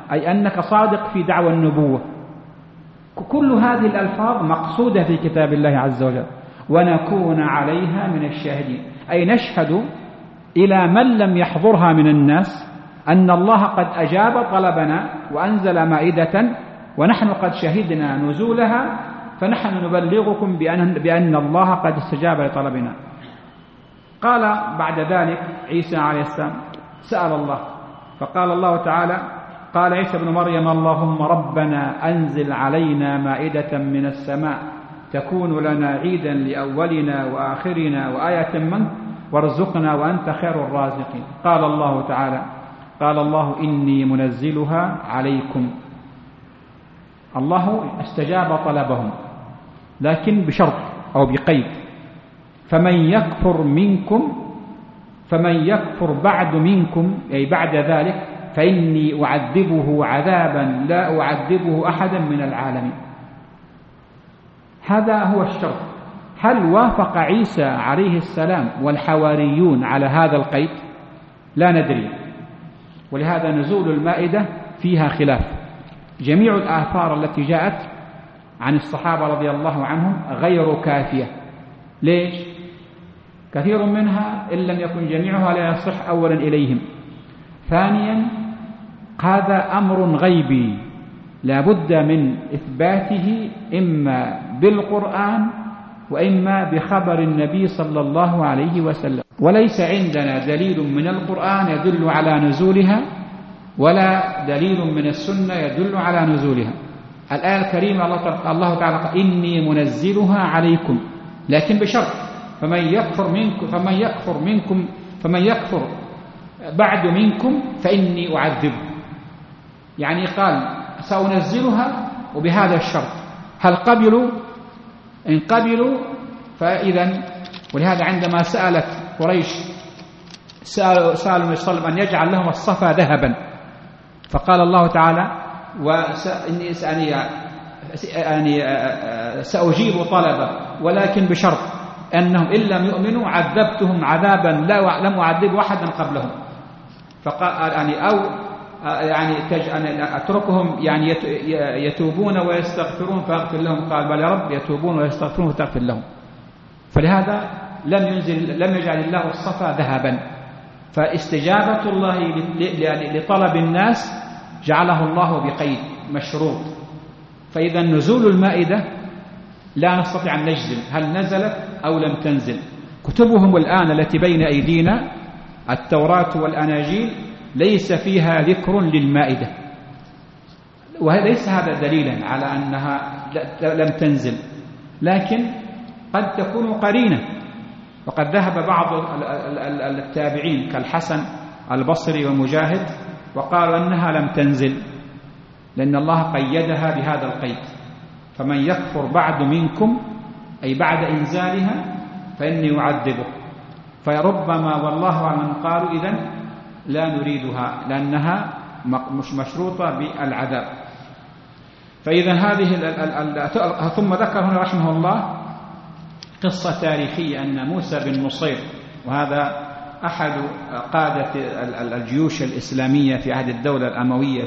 أي أنك صادق في دعوى النبوة. كل هذه الألفاظ مقصودة في كتاب الله عز وجل. ونكون عليها من الشاهدين، أي نشهد إلى من لم يحضرها من الناس أن الله قد أجاب طلبنا وأنزل مائدة، ونحن قد شهدنا نزولها، فنحن نبلغكم بأن الله قد استجاب لطلبنا. قال بعد ذلك عيسى عليه السلام سأل الله، فقال الله تعالى: قال عيسى ابن مريم: اللهم ربنا أنزل علينا مائدة من السماء تكون لنا عيدا لأولنا وآخرنا وآية منك وارزقنا وأنت خير الرازقين. قال الله تعالى: قال الله: إني منزلها عليكم. الله استجاب طلبهم، لكن بشرط أو بقيد: فمن يكفر بعد منكم، أي بعد ذلك، فإني أعذبه عذابا لا أعذبه أحدا من العالمين. هذا هو الشرط. هل وافق عيسى عليه السلام والحواريون على هذا القيد؟ لا ندري، ولهذا نزول المائدة فيها خلاف. جميع الآثار التي جاءت عن الصحابة رضي الله عنهم غير كافية. ليش؟ كثير منها إن لم يكن جميعها لا يصح أولا إليهم. ثانيا، هذا أمر غيبي لا بد من إثباته إما بالقرآن وإما بخبر النبي صلى الله عليه وسلم، وليس عندنا دليل من القرآن يدل على نزولها، ولا دليل من السنة يدل على نزولها. الآية الكريمة الله تعالى قال: إني منزلها عليكم، لكن بشرط: فمن يكفر بعد منكم فإني أعذبه. يعني قال سأنزلها وبهذا الشرط. هل قبلوا؟ إن قبلوا فإذا. ولهذا عندما سألت قريش سألوا النبي صلى الله عليه وسلم أن يجعل لهم الصفا ذهبا، فقال الله تعالى: سأجيب طلبه، ولكن بشرط أنهم إن لم يؤمنوا عذبتهم عذابا لم أعذب أحدا قبلهم. فقال أتركهم يتوبون ويستغفرون فأغفر لهم. قال: بل يا رب يتوبون ويستغفرون وتغفر لهم. فلهذا لم يجعل الله الصفا ذهبا. فاستجابة الله لطلب الناس جعله الله بقيد مشروط. فإذا نزول المائدة لا نستطيع أن نجزم هل نزلت أو لم تنزل. كتبهم الآن التي بين أيدينا التوراة والأناجيل ليس فيها ذكر للمائدة، وليس هذا دليلا على أنها لم تنزل، لكن قد تكون قرينة. وقد ذهب بعض التابعين كالحسن البصري ومجاهد وقالوا أنها لم تنزل، لأن الله قيدها بهذا القيد: فمن يكفر بعد منكم، أي بعد إنزالها، فإني أعذبه. فربما والله أعلم قالوا إذن لا نريدها لأنها مش مشروطة بالعذاب. فإذا هذه ثم ذكر هنا رحمه الله قصة تاريخية أن موسى بن نصير، وهذا أحد قادة الجيوش الإسلامية في عهد الدولة الأموية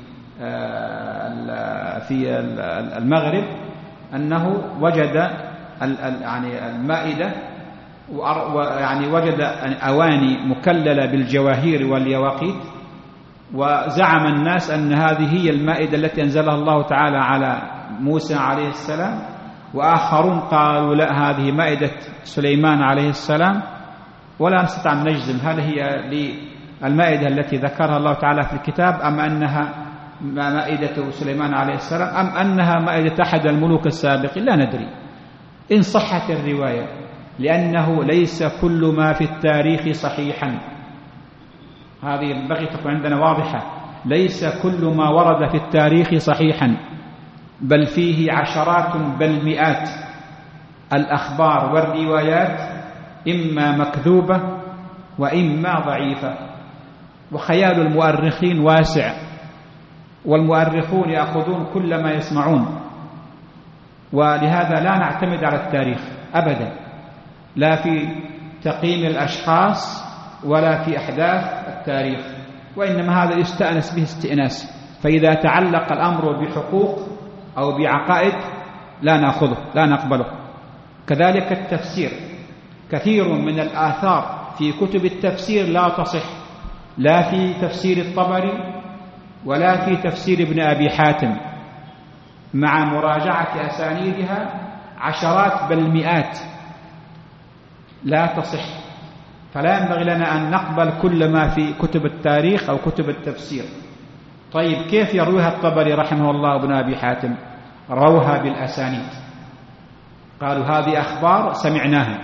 في المغرب، أنه وجد المائدة، وجد أواني مكللة بالجواهير واليواقيت، وزعم الناس أن هذه هي المائدة التي أنزلها الله تعالى على موسى عليه السلام. وآخرون قالوا لا، هذه مائدة سليمان عليه السلام، ولا نستطيع أن نجزم هل هي المائدة التي ذكرها الله تعالى في الكتاب أم أنها مائدة سليمان عليه السلام أم أنها مائدة أحد الملوك السابقين، لا ندري إن صحت الرواية، لأنه ليس كل ما في التاريخ صحيحا. هذه ينبغي تكون عندنا واضحة. ليس كل ما ورد في التاريخ صحيحا، بل فيه عشرات بل مئات الأخبار والروايات إما مكذوبة وإما ضعيفة. وخيال المؤرخين واسع، والمؤرخون يأخذون كل ما يسمعون، ولهذا لا نعتمد على التاريخ أبدا، لا في تقييم الأشخاص ولا في أحداث التاريخ، وإنما هذا يستأنس به استئناس. فإذا تعلق الأمر بحقوق أو بعقائد لا نأخذه لا نقبله. كذلك التفسير، كثير من الآثار في كتب التفسير لا تصح، لا في تفسير الطبري ولا في تفسير ابن أبي حاتم، مع مراجعة أسانيدها عشرات بل مئات، لا تصح. فلا ينبغي لنا أن نقبل كل ما في كتب التاريخ أو كتب التفسير. طيب كيف يرويها الطبري رحمه الله وابن أبي حاتم؟ روها بالأسانيد، قالوا هذه أخبار سمعناها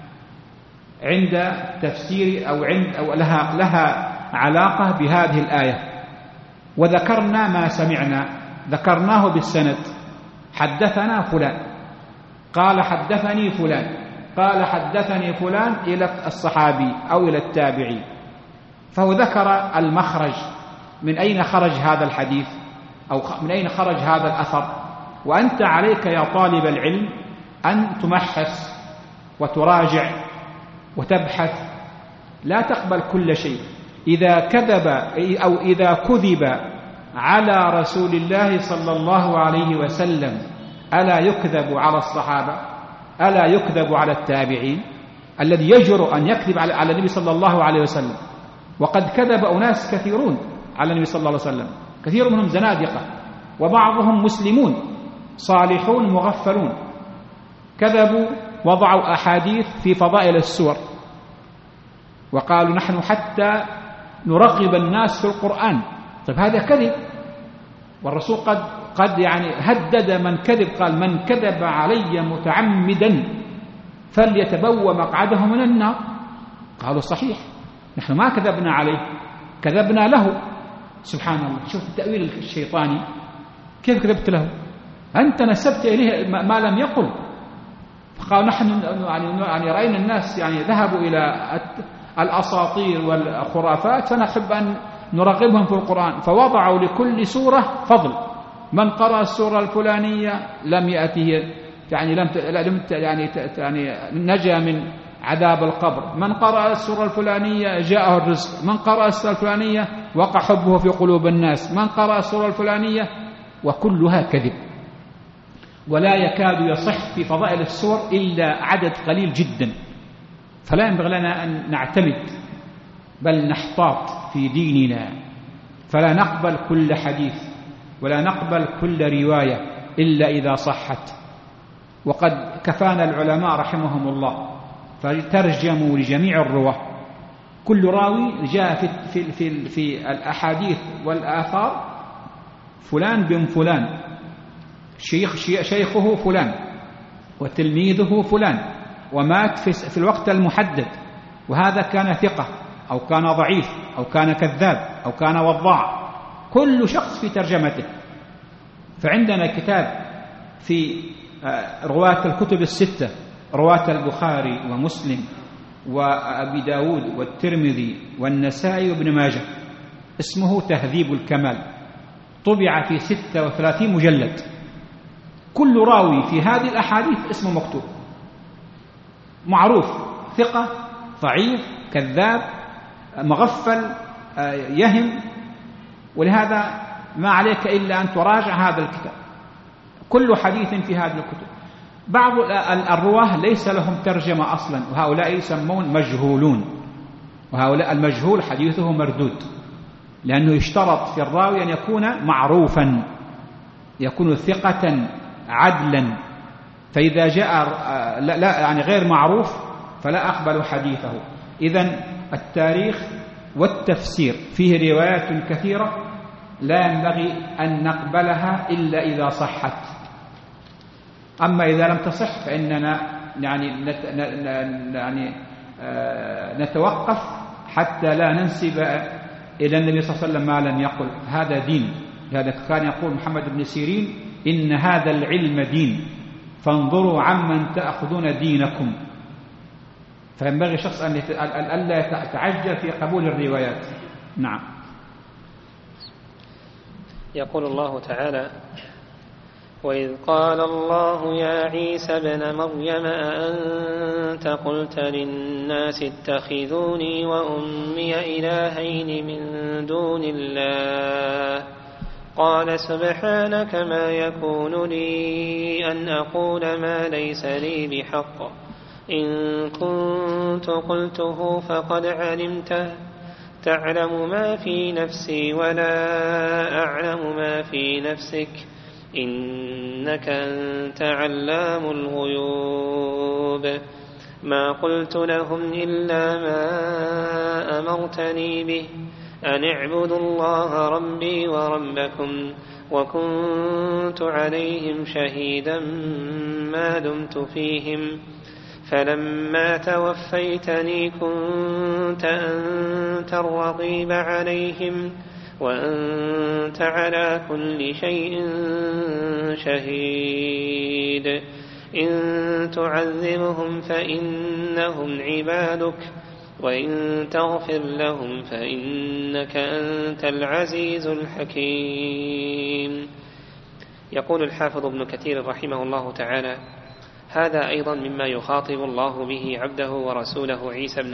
عند تفسير أو لها علاقة بهذه الآية، وذكرنا ما سمعنا، ذكرناه بالسند، حدثنا فلان قال حدثني فلان قال حدثني فلان إلى الصحابي أو إلى التابعي، فهو ذكر المخرج، من أين خرج هذا الحديث أو من أين خرج هذا الأثر. وأنت عليك يا طالب العلم أن تمحص وتراجع وتبحث، لا تقبل كل شيء. إذا كذب أو إذا كذب على رسول الله صلى الله عليه وسلم ألا يكذب على الصحابة؟ ألا يكذب على التابعين؟ الذي يجرؤ أن يكذب على النبي صلى الله عليه وسلم، وقد كذب أناس كثيرون على النبي صلى الله عليه وسلم، كثير منهم زنادقة وبعضهم مسلمون صالحون مغفلون، كذبوا، وضعوا أحاديث في فضائل السور وقالوا نحن حتى نرغب الناس في القرآن. طيب هذا كذب، والرسول قد يعني هدد من كذب، قال من كذب علي متعمدا فليتبوأ مقعده من النار. قالوا صحيح، نحن ما كذبنا عليه، كذبنا له. سبحان الله، شوف التأويل الشيطاني، كيف كذبت له؟ أنت نسبت إليه ما لم يقل. فقال نحن يعني رأينا الناس يعني ذهبوا إلى الأساطير والخرافات فنحب أن نرغبهم في القرآن، فوضعوا لكل سورة فضل. من قرأ السورة الفلانية لم يأته يعني نجا من عذاب القبر، من قرأ السورة الفلانية جاءه الرزق، من قرأ السورة الفلانية وقع حبه في قلوب الناس، من قرأ السورة الفلانية، وكلها كذب. ولا يكاد يصح في فضائل السور إلا عدد قليل جدا. فلا ينبغي لنا أن نعتمد، بل نحتاط في ديننا، فلا نقبل كل حديث ولا نقبل كل رواية إلا إذا صحت. وقد كفانا العلماء رحمهم الله فترجموا لجميع الرواة، كل راوي جاء في الأحاديث والآثار فلان بن فلان، شيخه فلان وتلميذه فلان، ومات في الوقت المحدد، وهذا كان ثقة أو كان ضعيف أو كان كذاب أو كان وضاع، كل شخص في ترجمته. فعندنا كتاب في رواة الكتب الستة، رواة البخاري ومسلم وأبي داود والترمذي والنسائي وابن ماجه، اسمه تهذيب الكمال، طبع في 36 مجلد، كل راوي في هذه الأحاديث اسمه مكتوب، معروف، ثقة، ضعيف، كذاب، مغفل، يهم. ولهذا ما عليك إلا أن تراجع هذا الكتاب، كل حديث في هذه الكتب. بعض الرواه ليس لهم ترجمة أصلا، وهؤلاء يسمون مجهولون، وهؤلاء المجهول حديثه مردود، لأنه يشترط في الراوي أن يكون معروفا، يكون ثقة عدلا. فإذا جاء لا يعني غير معروف فلا أقبل حديثه. إذن التاريخ والتفسير فيه روايات كثيرة لا ينبغي أن نقبلها إلا إذا صحت. أما إذا لم تصح فإننا نتوقف حتى لا ننسب إلى النبي صلى الله عليه وسلم ما لم يقل. هذا دين. هذا كان يقول محمد بن سيرين: إن هذا العلم دين فانظروا عمن تأخذون دينكم. فينبغي شخص أن ألا يتعجل في قبول الروايات. نعم. يقول الله تعالى: وإذ قال الله يا عيسى ابن مريم أأنت قلت للناس اتخذوني وأمي إلهين من دون الله قال سبحانك ما يكون لي أن أقول ما ليس لي بحق إن كنت قلته فقد علمته تعلم ما في نفسي ولا أعلم ما في نفسك إنك أنت علام الغيوب ما قلت لهم إلا ما أمرتني به أن اعبدوا الله ربي وربكم وكنت عليهم شهيدا ما دمت فيهم فلما توفيتني كنت أنت الرقيب عليهم وأنت على كل شيء شهيد إن تعذبهم فإنهم عبادك وإن تغفر لهم فإنك أنت العزيز الحكيم. يقول الحافظ ابن كثير رحمه الله تعالى: هذا أيضا مما يخاطب الله به عبده ورسوله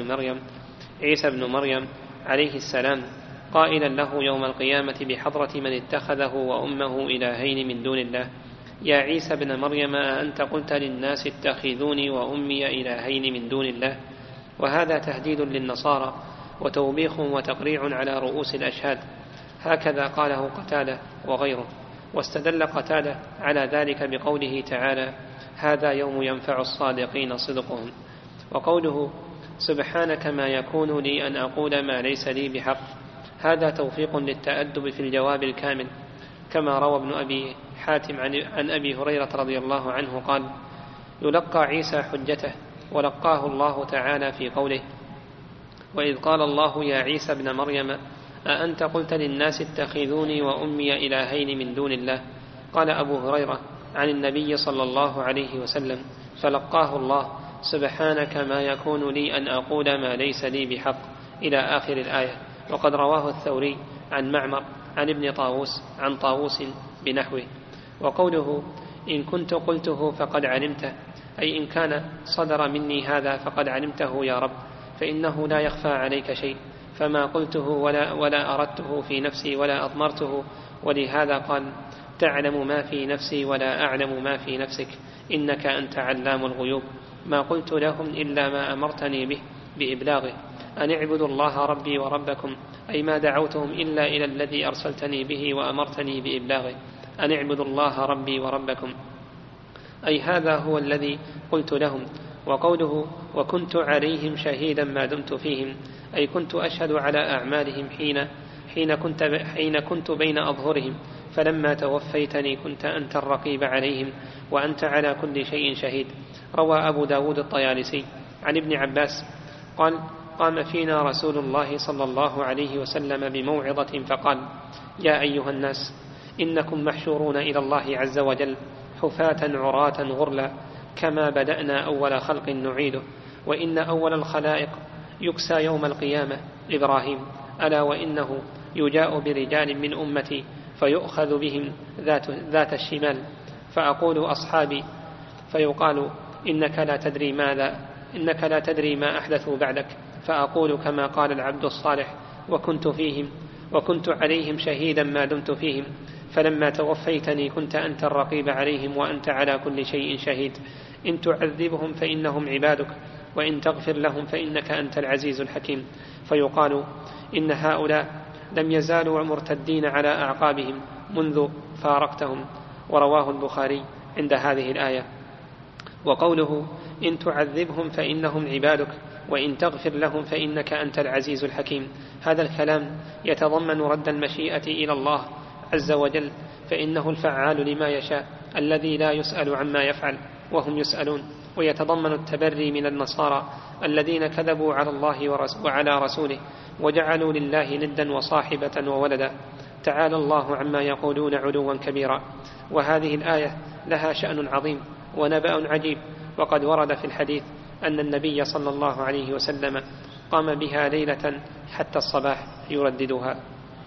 عيسى بن مريم عليه السلام، قائلا له يوم القيامة بحضرة من اتخذه وأمه إلهين من دون الله: يا عيسى بن مريم أأنت قلت للناس اتخذوني وأمي إلهين من دون الله؟ وهذا تهديد للنصارى وتوبيخ وتقريع على رؤوس الأشهاد. هكذا قاله قتادة وغيره. واستدل قتادة على ذلك بقوله تعالى: هذا يوم ينفع الصادقين صدقهم. وقوله سبحانك ما يكون لي أن أقول ما ليس لي بحق، هذا توفيق للتأدب في الجواب الكامل، كما روى ابن أبي حاتم عن أبي هريرة رضي الله عنه قال: يلقى عيسى حجته ولقاه الله تعالى في قوله: وإذ قال الله يا عيسى ابن مريم أأنت قلت للناس اتخذوني وأمي إلهين من دون الله؟ قال أبو هريرة عن النبي صلى الله عليه وسلم: فلقاه الله: سبحانك ما يكون لي أن أقول ما ليس لي بحق، إلى آخر الآية. وقد رواه الثوري عن معمر عن ابن طاووس عن طاووس بنحوه. وقوله إن كنت قلته فقد علمته، أي إن كان صدر مني هذا فقد علمته يا رب، فإنه لا يخفى عليك شيء، فما قلته ولا أردته في نفسي ولا أضمرته، ولهذا قال: تعلم ما في نفسي ولا أعلم ما في نفسك إنك أنت علام الغيوب. ما قلت لهم إلا ما أمرتني به بإبلاغه، أن اعبدوا الله ربي وربكم، أي ما دعوتهم إلا إلى الذي أرسلتني به وأمرتني بإبلاغه، أن اعبدوا الله ربي وربكم، أي هذا هو الذي قلت لهم. وقوله وكنت عليهم شهيدا ما دمت فيهم، أي كنت أشهد على أعمالهم حين كنت بين أظهرهم، فلما توفيتني كنت أنت الرقيب عليهم وأنت على كل شيء شهيد. روى أبو داود الطيالسي عن ابن عباس قال: قام فينا رسول الله صلى الله عليه وسلم بموعظة فقال: يا أيها الناس، إنكم محشورون إلى الله عز وجل حفاة عراة غرلا، كما بدأنا أول خلق نعيده، وإن أول الخلائق يكسى يوم القيامة إبراهيم، ألا وإنه يجاء برجال من أمتي فيؤخذ بهم ذات الشمال، فأقول أصحابي، فيقال إنك لا تدري ما أحدثوا بعدك، فأقول كما قال العبد الصالح: وكنت عليهم شهيدا ما دمت فيهم، فلما توفيتني كنت أنت الرقيب عليهم وأنت على كل شيء شهيد. إن تعذبهم فإنهم عبادك وإن تغفر لهم فإنك أنت العزيز الحكيم. فيقال إن هؤلاء لم يزالوا مرتدين على أعقابهم منذ فارقتهم. ورواه البخاري عند هذه الآية. وقوله إن تعذبهم فإنهم عبادك وإن تغفر لهم فإنك أنت العزيز الحكيم، هذا الكلام يتضمن رد المشيئة إلى الله عز وجل، فإنه الفعال لما يشاء الذي لا يسأل عما يفعل وهم يسألون. ويتضمن التبري من النصارى الذين كذبوا على الله وعلى رسوله وجعلوا لله ندا وصاحبة وولدا، تعالى الله عما يقولون علوا كبيرا. وهذه الآية لها شأن عظيم ونبأ عجيب، وقد ورد في الحديث أن النبي صلى الله عليه وسلم قام بها ليلة حتى الصباح يرددها.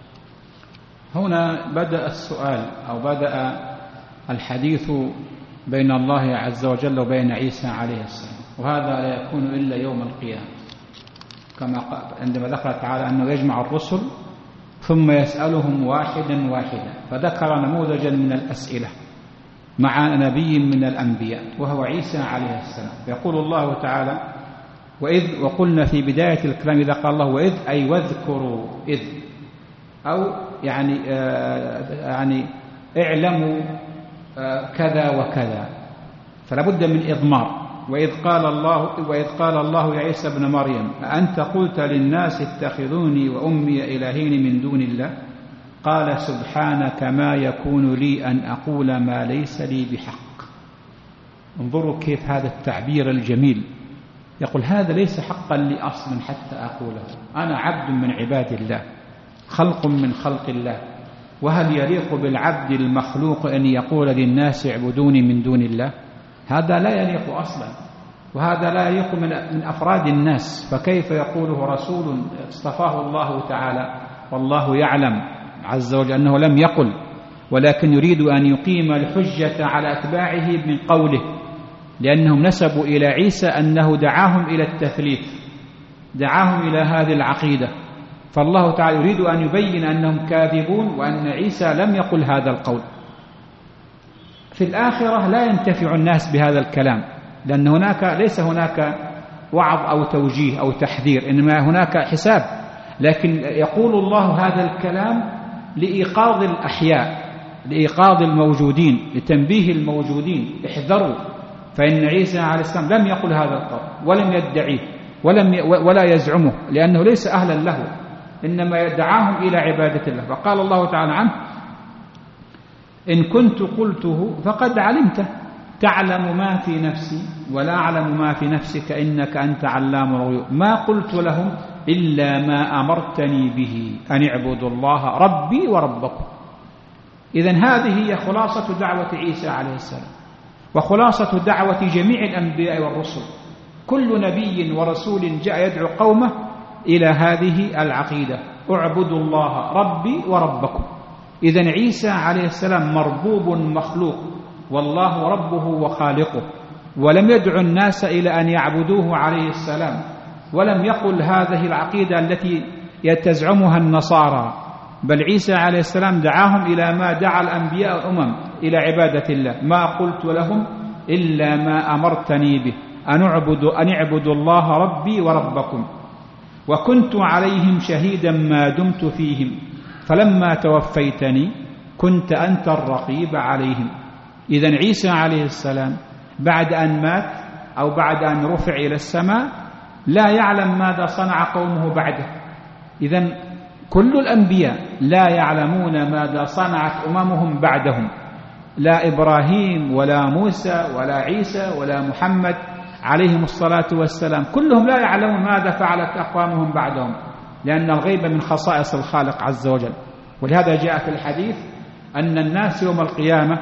هنا بدأ السؤال أو بدأ الحديث بين الله عز وجل وبين عيسى عليه السلام، وهذا لا يكون إلا يوم القيامة، كما عندما ذكر تعالى أنه يجمع الرسل ثم يسألهم واحدا واحدا، فذكر نموذجا من الأسئلة مع نبي من الأنبياء وهو عيسى عليه السلام. يقول الله تعالى: وإذ وقلنا في بداية الكلام إذا قال الله وإذ أي واذكروا إذ، أو يعني اعلموا كذا وكذا، فلا بد من إضمار. وإذ قال الله يا عيسى ابن مريم أأنت قلت للناس اتخذوني وأمي إلهين من دون الله؟ قال سبحانك ما يكون لي أن أقول ما ليس لي بحق. انظروا كيف هذا التعبير الجميل، يقول هذا ليس حقا لي أصلا حتى أقوله، أنا عبد من عباد الله، خلق من خلق الله، وهل يليق بالعبد المخلوق أن يقول للناس اعبدوني من دون الله؟ هذا لا يليق أصلا، وهذا لا يليق من أفراد الناس، فكيف يقوله رسول اصطفاه الله تعالى والله يعلم عز وجل أنه لم يقل، ولكن يريد أن يقيم الحجة على أتباعه من قوله، لأنهم نسبوا إلى عيسى أنه دعاهم إلى التثليث، دعاهم إلى هذه العقيدة، فالله تعالى يريد أن يبين أنهم كاذبون وأن عيسى لم يقل هذا القول. في الآخرة لا ينتفع الناس بهذا الكلام، لأن ليس هناك وعظ أو توجيه أو تحذير، إنما هناك حساب. لكن يقول الله هذا الكلام لإيقاظ الأحياء، لإيقاظ الموجودين، لتنبيه الموجودين، احذروا، فإن عيسى عليه السلام لم يقل هذا القول ولم يدعيه ولا يزعمه، لأنه ليس أهلا له، إنما يدعاهم إلى عبادة الله. فقال الله تعالى عنه: إن كنت قلته فقد علمته، تعلم ما في نفسي ولا أعلم ما في نفسك إنك أنت علام الغيوب، ما قلت لهم إلا ما أمرتني به أن اعبدوا الله ربي وربكم. إذن هذه هي خلاصة دعوة عيسى عليه السلام، وخلاصة دعوة جميع الأنبياء والرسل. كل نبي ورسول جاء يدعو قومه إلى هذه العقيدة: اعبدوا الله ربي وربكم. إذن عيسى عليه السلام مربوب مخلوق، والله ربه وخالقه، ولم يدعو الناس إلى أن يعبدوه عليه السلام، ولم يقل هذه العقيدة التي يتزعمها النصارى، بل عيسى عليه السلام دعاهم إلى ما دعا الأنبياء الأمم إلى عبادة الله: ما قلت لهم إلا ما أمرتني به أن اعبدوا الله ربي وربكم، وكنت عليهم شهيدا ما دمت فيهم، فلما توفيتني كنت أنت الرقيب عليهم. إذن عيسى عليه السلام بعد أن مات أو بعد أن رفع إلى السماء لا يعلم ماذا صنع قومه بعده. إذن كل الأنبياء لا يعلمون ماذا صنعت أممهم بعدهم، لا إبراهيم ولا موسى ولا عيسى ولا محمد عليهم الصلاة والسلام، كلهم لا يعلمون ماذا فعلت أقوامهم بعدهم، لأن الغيب من خصائص الخالق عز وجل. ولهذا جاء في الحديث أن الناس يوم القيامة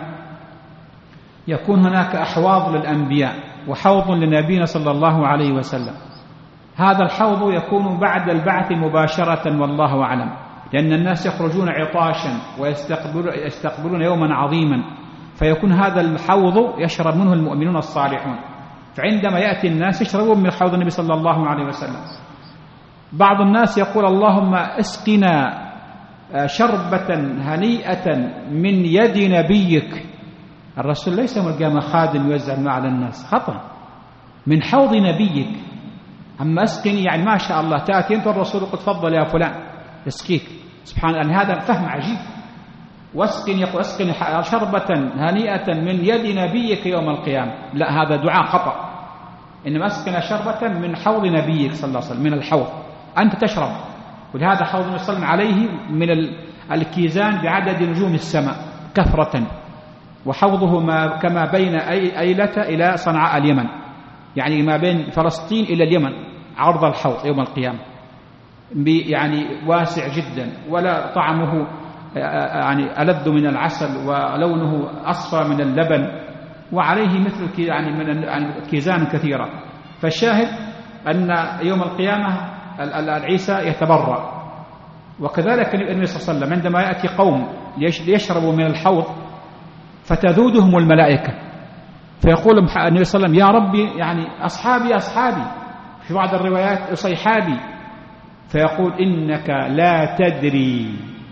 يكون هناك أحواض للأنبياء وحوض لنبينا صلى الله عليه وسلم. هذا الحوض يكون بعد البعث مباشرة والله أعلم، لأن الناس يخرجون عطاشا ويستقبلون يوما عظيما، فيكون هذا الحوض يشرب منه المؤمنون الصالحون، فعندما يأتي الناس يشربون من حوض النبي صلى الله عليه وسلم. بعض الناس يقول: اللهم اسقنا شربة هنيئة من يد نبيك. الرسول ليس يوم القيامة خادم يوزع الماء على الناس، خطأ، من حوض نبيك. أما اسقني يعني ما شاء الله تأتي أنت الرسول قد تفضل يا فلان يسقيك، سبحان الله، هذا فهم عجيب. واسقني، يقول اسقني شربة هنيئة من يد نبيك يوم القيامة، لا، هذا دعاء خطأ، إنما اسقنا شربة من حوض نبيك صلى الله عليه وسلم، من الحوض أنت تشرب. ولهذا حوض النبي صلى الله عليه وسلم عليه من الكيزان بعدد نجوم السماء كثرة، وحوضه كما بين أيلة إلى صنعاء اليمن، يعني ما بين فلسطين إلى اليمن عرض الحوض يوم القيامة، يعني واسع جدا، ولا طعمه يعني ألذ من العسل، ولونه أصفى من اللبن، وعليه مثل يعني من كيزان كثيرة. فالشاهد أن يوم القيامة عيسى يتبرأ. وكذلك النبي صلى الله عليه وسلم عندما يأتي قوم ليشربوا من الحوض فتذودهم الملائكة، فيقول النبي صلى الله عليه وسلم: يا ربي، يعني أصحابي أصحابي، في بعض الروايات أصيحابي، فيقول: إنك لا تدري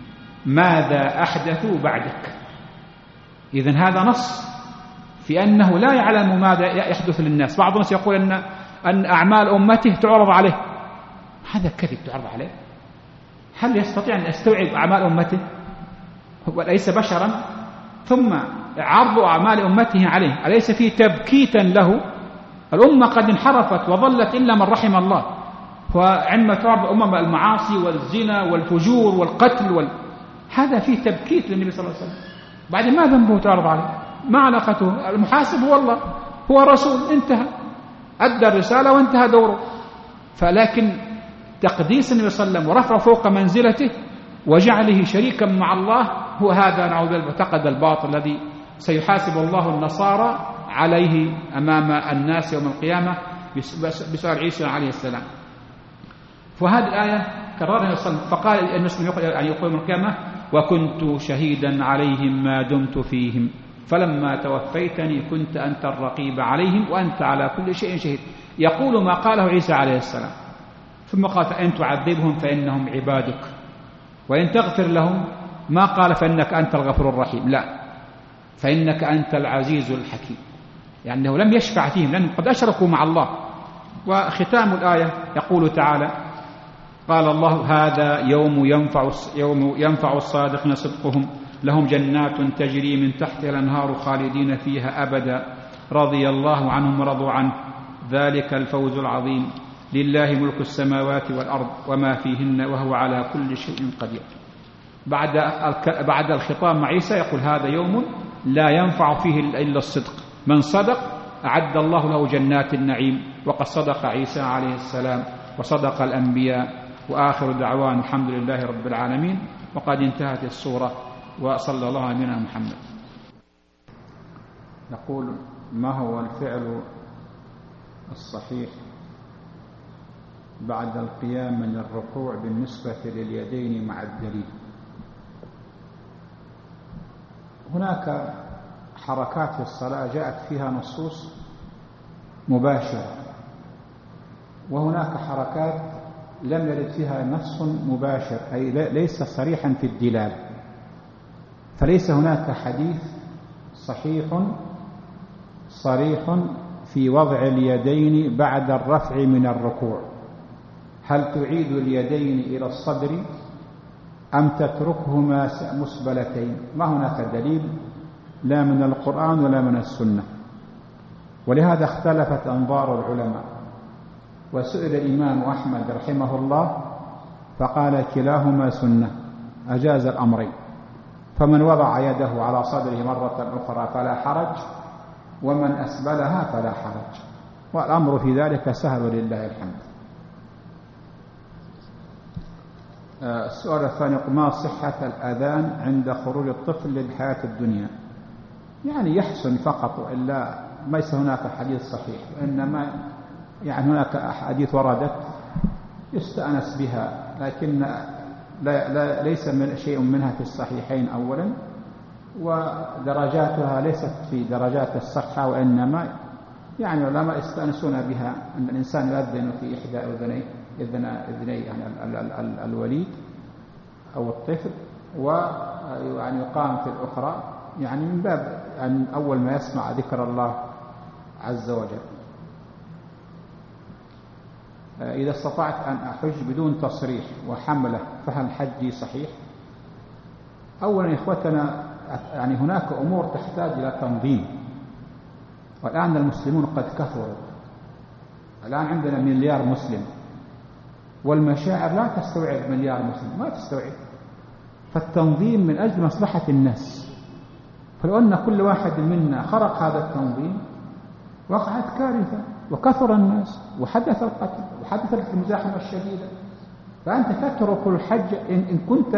ماذا أحدثوا بعدك. إذن هذا نص في أنه لا يعلم ماذا يحدث للناس. بعض الناس يقول أن أعمال أمته تعرض عليه، هذا كذب. تعرض عليه؟ هل يستطيع أن يستوعب أعمال أمته؟ هو ليس بشرا؟ ثم عرض أعمال أمته عليه أليس فيه تبكيتا له؟ الأمة قد انحرفت وظلت إلا من رحم الله. وعندما تعرض الأمم المعاصي والزنا والفجور والقتل هذا فيه تبكيت للنبي صلى الله عليه وسلم. بعد ما ذنبه تعرض عليه؟ ما علاقته؟ المحاسب هو الله، هو رسول، انتهى، أدى الرسالة وانتهى دوره. فلكن تقديس النبي صلى الله عليه وسلم ورفعه فوق منزلته وجعله شريكا مع الله هو هذا نعوذ بالله معتقد الباطل الذي سيحاسب الله النصارى عليه أمام الناس يوم القيامة بسؤال عيسى عليه السلام. فهذه الآية كررها الرسول فقال المسلم يقول يوم القيامة: وكنت شهيدا عليهم ما دمت فيهم فلما توفيتني كنت أنت الرقيب عليهم وأنت على كل شيء شهيد. يقول ما قاله عيسى عليه السلام. ثم قال: فإن تعذبهم فإنهم عبادك وإن تغفر لهم، ما قال فإنك أنت الغفور الرحيم، لا، فإنك أنت العزيز الحكيم، لأنه لم يشفع فيهم لأنهم قد أشركوا مع الله. وختام الآية يقول تعالى: قال الله: هذا يوم ينفع الصادقين صدقهم لهم جنات تجري من تحتها الأنهار خالدين فيها أبدا رضي الله عنهم ورضوا عنه ذلك الفوز العظيم لله ملك السماوات والأرض وما فيهن وهو على كل شيء قدير. بعد الخطاب مع عيسى يقول: هذا يوم لا ينفع فيه إلا الصدق، من صدق أعد الله له جنات النعيم. وقد صدق عيسى عليه السلام وصدق الأنبياء. وآخر دعوان الحمد لله رب العالمين. وقد انتهت السورة، وصلى الله على نبينا محمد. نقول: ما هو الفعل الصحيح بعد القيام من الركوع بالنسبة لليدين مع الدليل؟ هناك حركات في الصلاة جاءت فيها نصوص مباشرة، وهناك حركات لم يرد فيها نص مباشر، أي ليس صريحا في الدلالة. فليس هناك حديث صحيح صريح في وضع اليدين بعد الرفع من الركوع. هل تعيد اليدين إلى الصدر أم تتركهما مسبلتين؟ ما هناك دليل لا من القرآن ولا من السنة، ولهذا اختلفت أنظار العلماء. وسئل الإمام أحمد رحمه الله فقال: كلاهما سنة، أجاز الأمرين، فمن وضع يده على صدره مرة أخرى فلا حرج، ومن أسبلها فلا حرج، والأمر في ذلك سهل لله الحمد. السؤال الثاني: ما صحة الأذان عند خروج الطفل للحياة الدنيا؟ يعني يحسن فقط، وإلا ليس هناك حديث صحيح، وإنما يعني هناك أحاديث وردت يستأنس بها، لكن ليس شيء منها في الصحيحين أولا، ودرجاتها ليست في درجات الصحة، وإنما يعني العلماء يستأنسون بها أن الإنسان يؤذن في إحدى أذني يعني الوليد أو الطفل، ويعني يقام في الأخرى، يعني من باب أن أول ما يسمع ذكر الله عز وجل. إذا استطعت أن أحج بدون تصريح وحملة فهل حجي صحيح؟ أولا إخوتنا، يعني هناك أمور تحتاج إلى تنظيم، والآن المسلمون قد كثروا، الآن عندنا 1 مليار مسلم، والمشاعر لا تستوعب 1 مليار مسلم، ما تستوعب. فالتنظيم من أجل مصلحة الناس، فلو أن كل واحد منا خرق هذا التنظيم وقعت كارثة، وكثر الناس، وحدث القتل، وحدثت المزاحمة الشديدة. فأنت تترك الحج إن كنت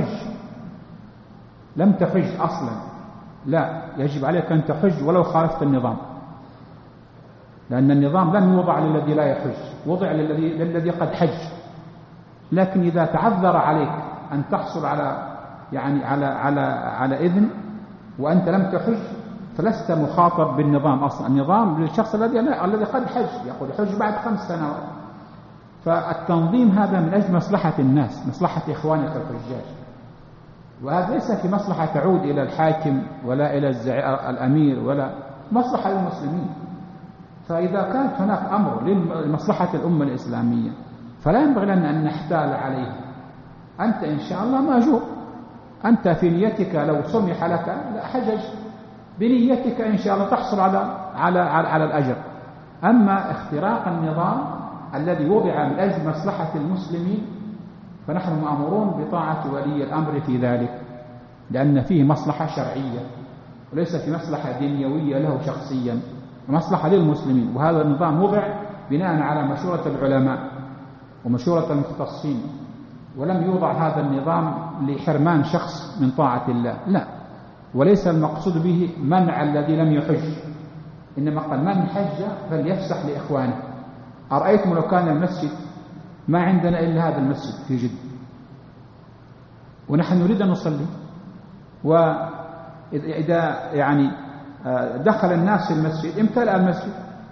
لم تحج أصلا، لا، يجب عليك أن تحج ولو خالفت النظام، لأن النظام لم يوضع للذي لا يحج، وضع للذي قد حج. لكن إذا تعذر عليك أن تحصل على إذن وأنت لم تحج، فلست مخاطب بالنظام أصلا. النظام للشخص الذي قد حج، يقول حج بعد 5 سنوات. فالتنظيم هذا من أجل مصلحة الناس، مصلحة إخوانك الحجاج. وهذا ليس في مصلحة تعود إلى الحاكم ولا إلى الأمير، ولا مصلحة للمسلمين. فإذا كانت هناك أمر لمصلحة الأمة الإسلامية فلا ينبغي لنا أن نحتال عليه. أنت إن شاء الله مأجور، أنت في نيتك لو سمح لك حجج بنيتك إن شاء الله تحصل على الأجر. أما اختراق النظام الذي وضع من أجل مصلحة المسلمين فنحن مأمورون بطاعة ولي الأمر في ذلك، لأن فيه مصلحة شرعية وليس في مصلحة دنيوية له شخصيا، مصلحة للمسلمين. وهذا النظام وضع بناء على مشورة العلماء ومشورة المختصين، ولم يوضع هذا النظام لحرمان شخص من طاعة الله، لا. وليس المقصود به منع الذي لم يحج، إنما قال من حج فليفسح لإخوانه. أرأيتم لو كان المسجد ما عندنا إلا هذا المسجد في جدة ونحن نريد أن نصلي، وإذا يعني دخل الناس في المسجد امتلأ المسجد،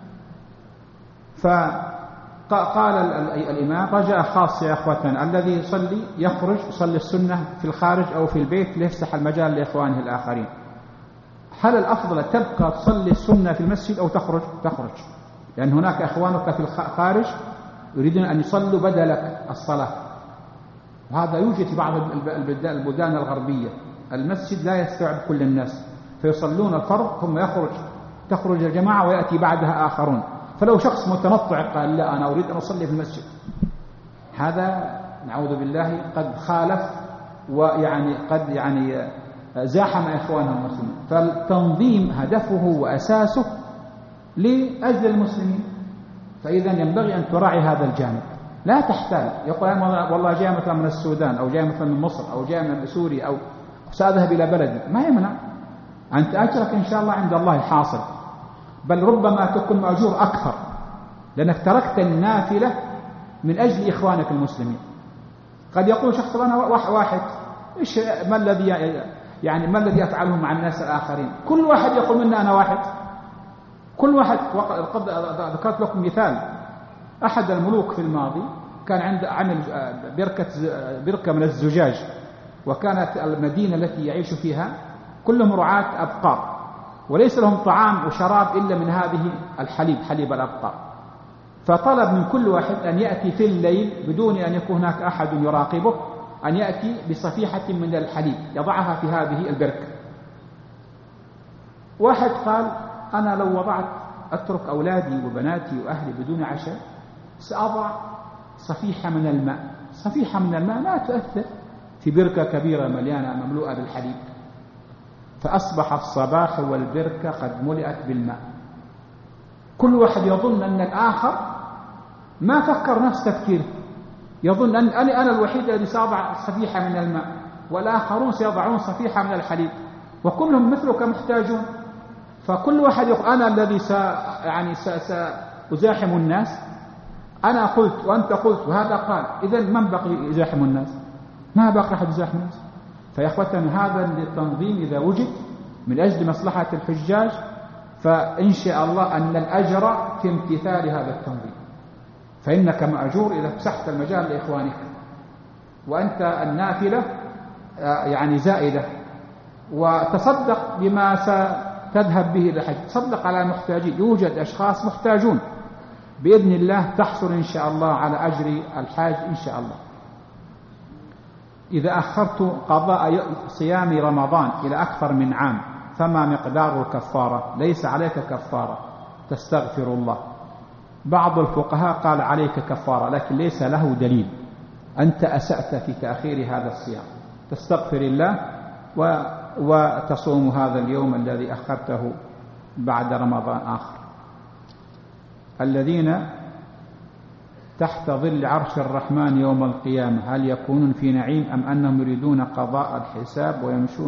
فقال الإمام رجاء خاص يا أخوتنا الذي يصلي يخرج يصلي السنة في الخارج أو في البيت ليفتح المجال لإخوانه الآخرين. هل الأفضل تبقى تصلي السنة في المسجد أو تخرج؟ لأن هناك إخوانك في الخارج يريدون أن يصلوا بدلك الصلاة، وهذا يوجد في بعض البلدان الغربية. المسجد لا يستوعب كل الناس فيصلون الفرض ثم تخرج الجماعة ويأتي بعدها آخرون. فلو شخص متنطع قال لا أنا أريد أن أصلي في المسجد، هذا نعوذ بالله قد خالف ويعني قد زاحم إخوانه المسلمين. فالتنظيم هدفه وأساسه لأجل المسلمين، فإذا ينبغي أن تراعي هذا الجانب. لا تحتال يقول والله جاء مثلا من السودان أو جاء مثلا من مصر أو جاء من سوريا أو سأذهب إلى بلدي، ما يمنع، أنت أجرك إن شاء الله عند الله حاصل، بل ربما تكون مأجور أكثر لأنك تركت النافلة من أجل إخوانك المسلمين. قد يقول شخص أنا واحد إيش ما الذي أفعله مع الناس الآخرين؟ كل واحد يقول منا أنا واحد، كل واحد. قد ذكرت لكم مثال، أحد الملوك في الماضي كان عمل بركة من الزجاج، وكانت المدينة التي يعيش فيها كلهم رعاة أبقار وليس لهم طعام وشراب إلا من هذه حليب الأبقار. فطلب من كل واحد أن يأتي في الليل بدون أن يكون هناك أحد يراقبه، أن يأتي بصفيحة من الحليب يضعها في هذه البركة. واحد قال أنا لو أترك أولادي وبناتي وأهلي بدون عشاء سأضع صفيحة من الماء. صفيحة من الماء لا تؤثر في بركة كبيرة مليانة مملوءة بالحليب. فأصبح الصباح والبركة قد ملئت بالماء. كل واحد يظن أن الآخر ما فكر نفس تفكيره، يظن أن أنا الوحيد الذي سأضع صفيحة من الماء والآخرون سيضعون صفيحة من الحليب وكلهم مثلك محتاجون. فكل واحد يقول أنا الذي سأزاحم الناس، أنا قلت وأنت قلت وهذا قال، إذن من بقي يزاحم الناس؟ ما بقي أحد يزاحم الناس. فيا أخوتنا هذا التنظيم إذا وجد من أجل مصلحة الحجاج فإن شاء الله أن الأجر في امتثال هذا التنظيم، فإنك مأجور إذا فسحت المجال لإخوانك، وأنت النافلة زائدة. وتصدق بما ستذهب به إلى الحج، تصدق على المحتاجين، يوجد أشخاص محتاجون بإذن الله تحصل إن شاء الله على أجر الحاج إن شاء الله. إذا أخرت قضاء صيام رمضان إلى أكثر من عام فما مقدار الكفارة؟ ليس عليك كفارة، تستغفر الله. بعض الفقهاء قال عليك كفارة لكن ليس له دليل، أنت أسأت في تأخير هذا الصيام، تستغفر الله وتصوم هذا اليوم الذي أخرته بعد رمضان آخر. الذين تحت ظل عرش الرحمن يوم القيامة هل يكونون في نعيم أم أنهم يريدون قضاء الحساب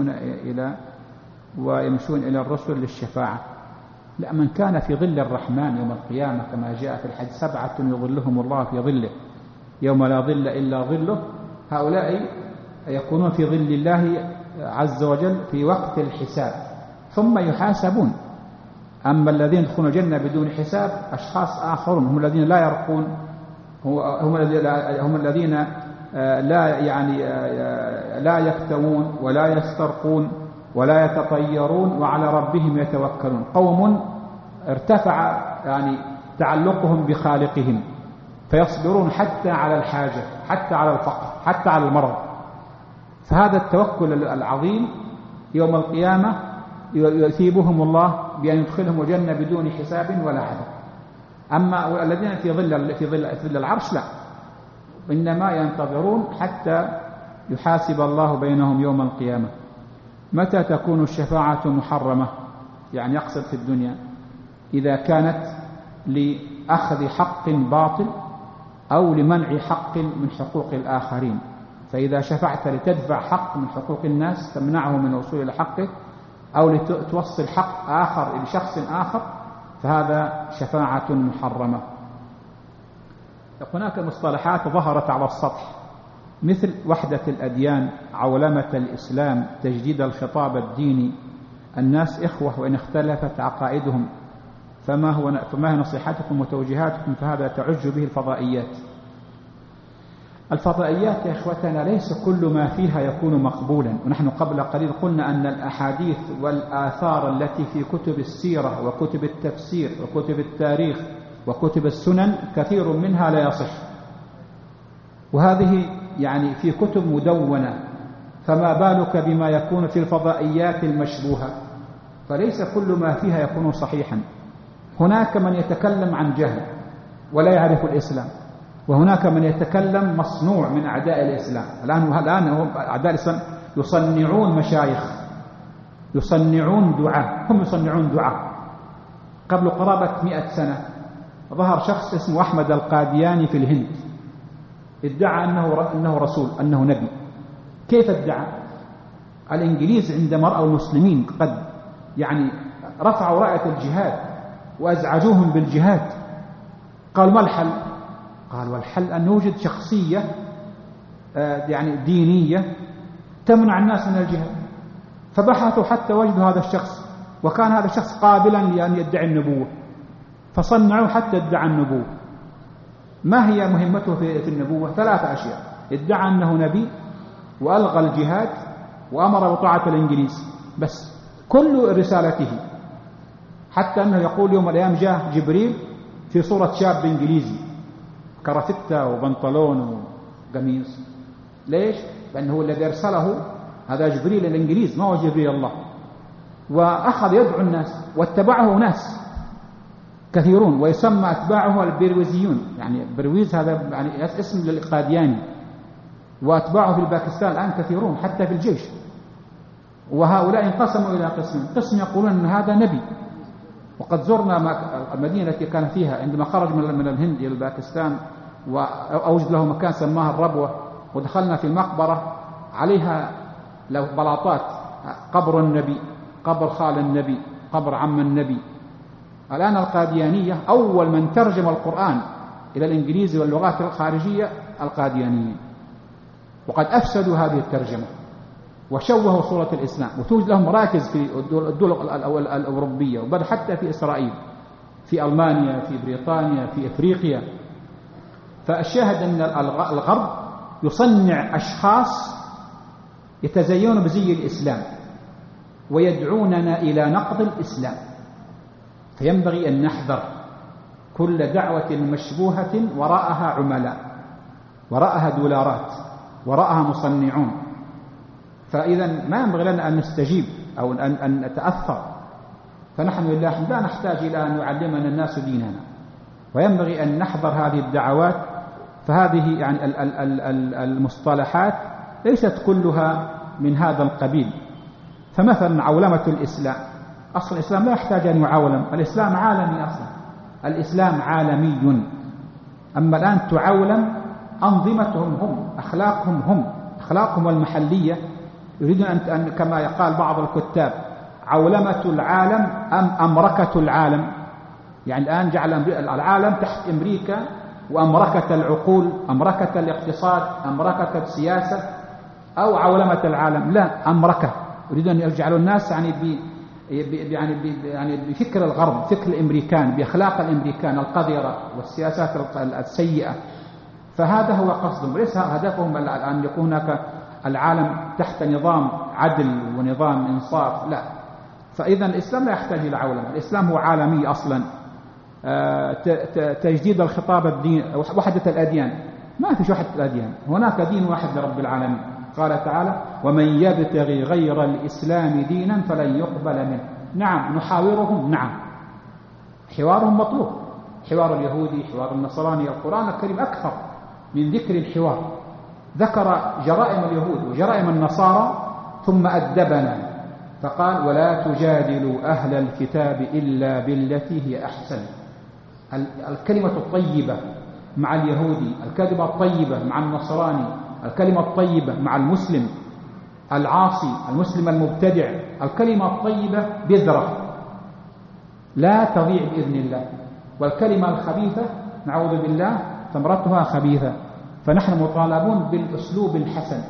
ويمشون إلى الرسل للشفاعة؟ لا، من كان في ظل الرحمن يوم القيامة كما جاء في الحديث 7 يظلهم الله في ظله يوم لا ظل إلا ظله، هؤلاء يكونون في ظل الله عز وجل في وقت الحساب ثم يحاسبون. أما الذين يدخلون الجنة بدون حساب أشخاص آخرون، هم الذين لا يرقون، هم الذين لا يكتوون ولا يسترقون ولا يتطيرون وعلى ربهم يتوكلون. قوم ارتفع تعلقهم بخالقهم، فيصبرون حتى على الحاجة، حتى على الفقر، حتى على المرض. فهذا التوكل العظيم يوم القيامة يثيبهم الله بأن يدخلهم الجنة بدون حساب ولا عذاب. أما الذين في ظل العرش لا، إنما ينتظرون حتى يحاسب الله بينهم يوم القيامة. متى تكون الشفاعة محرمة؟ يقصد في الدنيا إذا كانت لأخذ حق باطل أو لمنع حق من حقوق الآخرين. فإذا شفعت لتدفع حق من حقوق الناس تمنعه من الوصول إلى حقه، أو لتوصل حق آخر لشخص آخر، فهذا شفاعة محرمة. هناك مصطلحات ظهرت على السطح مثل وحدة الأديان، عولمة الإسلام، تجديد الخطاب الديني، الناس إخوة وإن اختلفت عقائدهم، فما هي نصيحتكم وتوجيهاتكم؟ فهذا تعج به الفضائيات. الفضائيات يا إخوتنا ليس كل ما فيها يكون مقبولا، ونحن قبل قليل قلنا أن الأحاديث والآثار التي في كتب السيرة وكتب التفسير وكتب التاريخ وكتب السنن كثير منها لا يصح، وهذه في كتب مدونة، فما بالك بما يكون في الفضائيات المشبوهة؟ فليس كل ما فيها يكون صحيحا. هناك من يتكلم عن جهل ولا يعرف الإسلام، وهناك من يتكلم مصنوع من أعداء الإسلام. الآن أعداء الإسلام يصنعون مشايخ، يصنعون دعاة، هم يصنعون دعاة. قبل قرابة 100 سنة ظهر شخص اسمه أحمد القادياني في الهند، ادعى أنه رسول، أنه نبي. كيف ادعى؟ الإنجليز عندما رأوا المسلمين قد رفعوا راية الجهاد وأزعجوهم بالجهاد، قال ما الحل؟ قال والحل أن نوجد شخصية دينية تمنع الناس من الجهاد. فبحثوا حتى وجدوا هذا الشخص، وكان هذا الشخص قابلا لأن يدعي النبوة، فصنعوا حتى ادعى النبوة. ما هي مهمته في النبوة؟ 3 أشياء: ادعى أنه نبي، وألغى الجهاد، وأمر بطاعة الإنجليز. بس كل رسالته، حتى أنه يقول يوم الأيام جاء جبريل في صورة شاب إنجليزي، كرافتة وبنطلون وقميص. ليش؟ لأنه الذي أرسله هذا جبريل الإنجليز، ما هو جبريل الله. وأخذ يدعو الناس، واتبعه ناس كثيرون، ويسمى أتباعه البرويزيون. برويز هذا اسم للقادياني، وأتباعه في باكستان الآن كثيرون حتى في الجيش. وهؤلاء انقسموا إلى قسمين: قسم يقولون أن هذا نبي، وقد زرنا المدينة التي كان فيها عندما خرج من الهند إلى باكستان، وأوجد له مكان سماه الربوة، ودخلنا في المقبرة عليها بلاطات: قبر النبي، قبر خال النبي، قبر عم النبي. الآن القاديانية أول من ترجم القرآن إلى الإنجليزي واللغات الخارجية القاديانيين، وقد أفسدوا هذه الترجمة وشوهوا صورة الإسلام. وتوجد لهم مراكز في الدول الأوروبية، وبل حتى في إسرائيل، في ألمانيا، في بريطانيا، في إفريقيا. فالشاهد أن الغرب يصنع أشخاص يتزينون بزي الإسلام ويدعوننا إلى نقض الإسلام. فينبغي أن نحذر كل دعوة مشبوهة وراءها عملاء، وراءها دولارات، وراءها مصنعون. فإذا ما ينبغي لنا أن نستجيب أو أن نتأثر. فنحن لله لا نحتاج إلى أن يعلمنا الناس ديننا، وينبغي أن نحذر هذه الدعوات. فهذه المصطلحات ليست كلها من هذا القبيل. فمثلا عولمة الإسلام، أصل الإسلام لا يحتاج أن يعولم، الإسلام عالمي أصلا، الإسلام عالمي. أما الآن تعولم أنظمتهم هم، أخلاقهم هم، أخلاقهم المحلية. يريدون أن كما يقال بعض الكتاب: عولمة العالم أم أمركة العالم. الآن جعل العالم تحت أمريكا، وأمركة العقول، أمركة الاقتصاد، أمركة السياسة، أو عولمة العالم. لا، أمركة. يريدون أن يجعلوا الناس بفكر الغرب، فكر الأمريكان، بأخلاق الأمريكان القذرة والسياسات السيئة. فهذا هو قصدهم، ليس هدفهم أن يكون هناك العالم تحت نظام عدل ونظام إنصاف، لا. فإذا الإسلام لا يحتاج إلى عولمة، الإسلام هو عالمي أصلا. تجديد الخطاب الدين، وحدة الأديان، ما في وحدة الأديان، هناك دين واحد لرب العالمين. قال تعالى: ومن يبتغي غير الإسلام دينا فلن يقبل منه. نعم نحاورهم، نعم حوارهم مطلوب، حوار اليهودي، حوار النصراني. القرآن الكريم أكثر من ذكر الحوار، ذكر جرائم اليهود وجرائم النصارى ثم أدبنا فقال: ولا تجادلوا أهل الكتاب إلا بالتي هي أحسن. الكلمة الطيبة مع اليهودي، الكلمة الطيبة مع النصراني، الكلمة الطيبة مع المسلم العاصي، المسلم المبتدع، الكلمة الطيبة بذرة لا تضيع بإذن الله، والكلمة الخبيثة نعوذ بالله ثمرتها خبيثة. فنحن مطالبون بالأسلوب الحسن،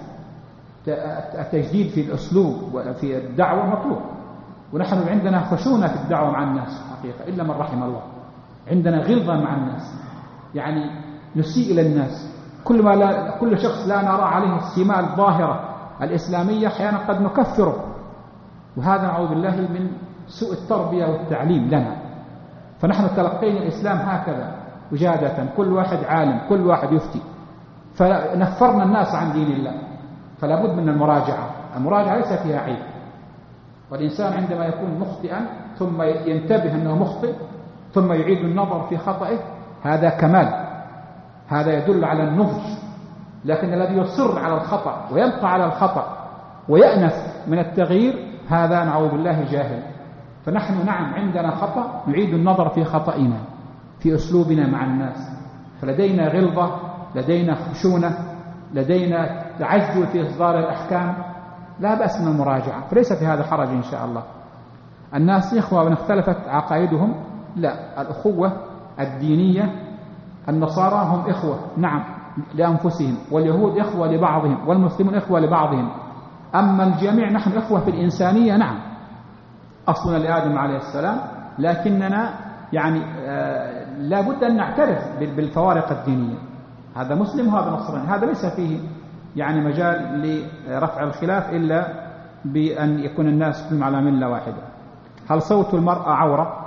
التجديد في الأسلوب وفي الدعوة مطلوب، ونحن عندنا خشونة في الدعوة مع الناس حقيقة إلا من رحم الله. عندنا غلظة مع الناس، يعني نسيء إلى الناس، كل شخص لا نرى عليه السمات الظاهرة الإسلامية أحيانا قد نكفره، وهذا نعوذ بالله من سوء التربية والتعليم لنا. فنحن تلقينا الإسلام هكذا وجادة، كل واحد عالم، كل واحد يفتي، فنفرنا الناس عن دين الله. فلا بد من المراجعة، المراجعة ليس فيها عيب، والإنسان عندما يكون مخطئا ثم ينتبه أنه مخطئ ثم يعيد النظر في خطئه هذا كمال، هذا يدل على النضج. لكن الذي يصر على الخطأ ويبقى على الخطأ ويأنف من التغيير هذا نعوذ بالله جاهل. فنحن نعم عندنا خطأ، نعيد النظر في خطئنا، في أسلوبنا مع الناس، فلدينا غلظة، لدينا خشونة، لدينا تعجل في إصدار الأحكام، لا بأس من المراجعة، فليس في هذا حرج إن شاء الله. الناس إخوة وإن اختلفت عقائدهم، لا، الأخوة الدينية، النصارى هم إخوة نعم لأنفسهم، واليهود إخوة لبعضهم، والمسلمون إخوة لبعضهم. أما الجميع نحن إخوة في الإنسانية، نعم أصلنا لآدم عليه السلام، لكننا يعني لا بد أن نعترف بالفوارق الدينية، هذا مسلم وهذا نصراني، هذا ليس فيه يعني مجال لرفع الخلاف إلا بأن يكون الناس كلهم على ملة واحدة. هل صوت المرأة عورة؟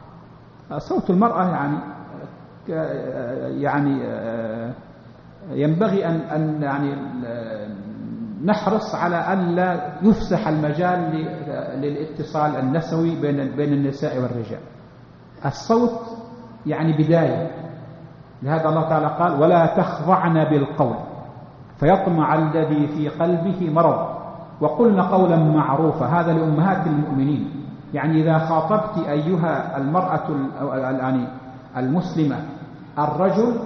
صوت المرأة يعني ينبغي أن يعني نحرص على أن لا يفسح المجال للاتصال النسوي بين النساء والرجال. الصوت يعني بداية، لهذا الله تعالى قال: ولا تخضعن بالقول فيطمع الذي في قلبه مرض وقلن قولا معروفا. هذا لأمهات المؤمنين، يعني إذا خاطبت أيها المرأة يعني المسلمة الرجل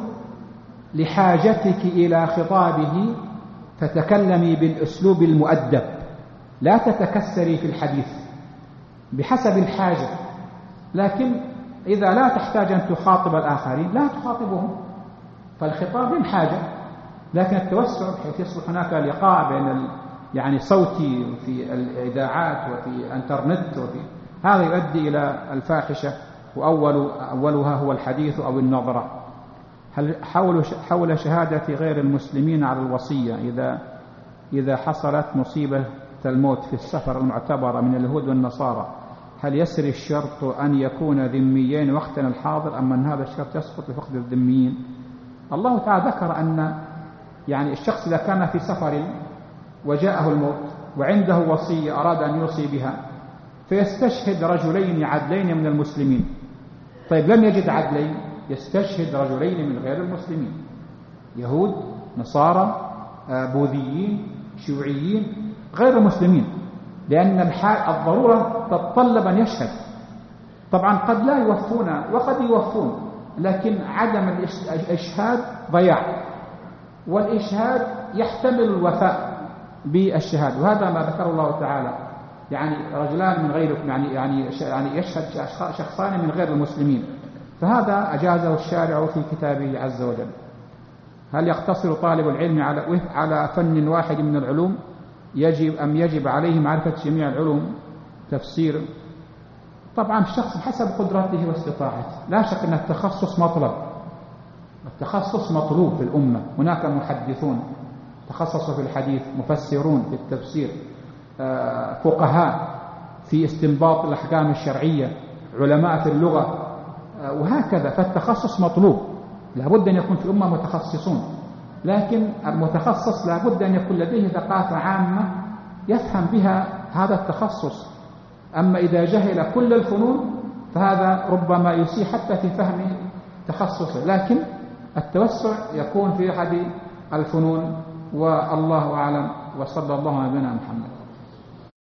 لحاجتك إلى خطابه فتكلمي بالأسلوب المؤدب، لا تتكسري في الحديث بحسب الحاجة. لكن إذا لا تحتاج أن تخاطب الآخرين لا تخاطبهم، فالخطاب للحاجة. لكن التوسع بحيث يصبح هناك لقاء بين يعني صوتي في الإذاعات وفي الإنترنت هذا يؤدي إلى الفاحشة، وأولها هو الحديث أو النظرة. هل حول شهادة غير المسلمين على الوصية إذا حصلت مصيبة الموت في السفر المعتبرة من اليهود والنصارى، هل يسري الشرط أن يكون ذميين وقتنا الحاضر أم أن هذا الشرط يسقط بفقد الذميين؟ الله تعالى ذكر أن يعني الشخص إذا كان في سفر وجاءه الموت وعنده وصية أراد أن يوصي بها فيستشهد رجلين عدلين من المسلمين. طيب لم يجد عدلين، يستشهد رجلين من غير المسلمين، يهود، نصارى، بوذيين، شيوعيين، غير مسلمين، لأن الضرورة تتطلب أن يشهد. طبعا قد لا يوفون وقد يوفون، لكن عدم الإشهاد ضياع، والإشهاد يحتمل الوفاء بالشهادة، وهذا ما ذكر الله تعالى، يعني رجلان من غيركم، يعني يشهد شخصان من غير المسلمين، فهذا أجازه الشارع في كتابه عز وجل. هل يقتصر طالب العلم على فن واحد من العلوم يجب عليه معرفة جميع العلوم؟ تفسير. طبعا الشخص حسب قدرته واستطاعته، لا شك أن التخصص مطلب، التخصص مطلوب في الأمة. هناك محدثون تخصصوا في الحديث، مفسرون في التفسير، فقهاء في استنباط الأحكام الشرعية، علماء في اللغة، وهكذا. فالتخصص مطلوب، لابد أن يكون في الأمة متخصصون، لكن المتخصص لابد أن يكون لديه ثقافة عامة يفهم بها هذا التخصص. أما إذا جهل كل الفنون فهذا ربما يسيء حتى في فهم تخصصه. لكن التوسع يكون في أحد الفنون، والله أعلم، وصلى الله على نبينا محمد.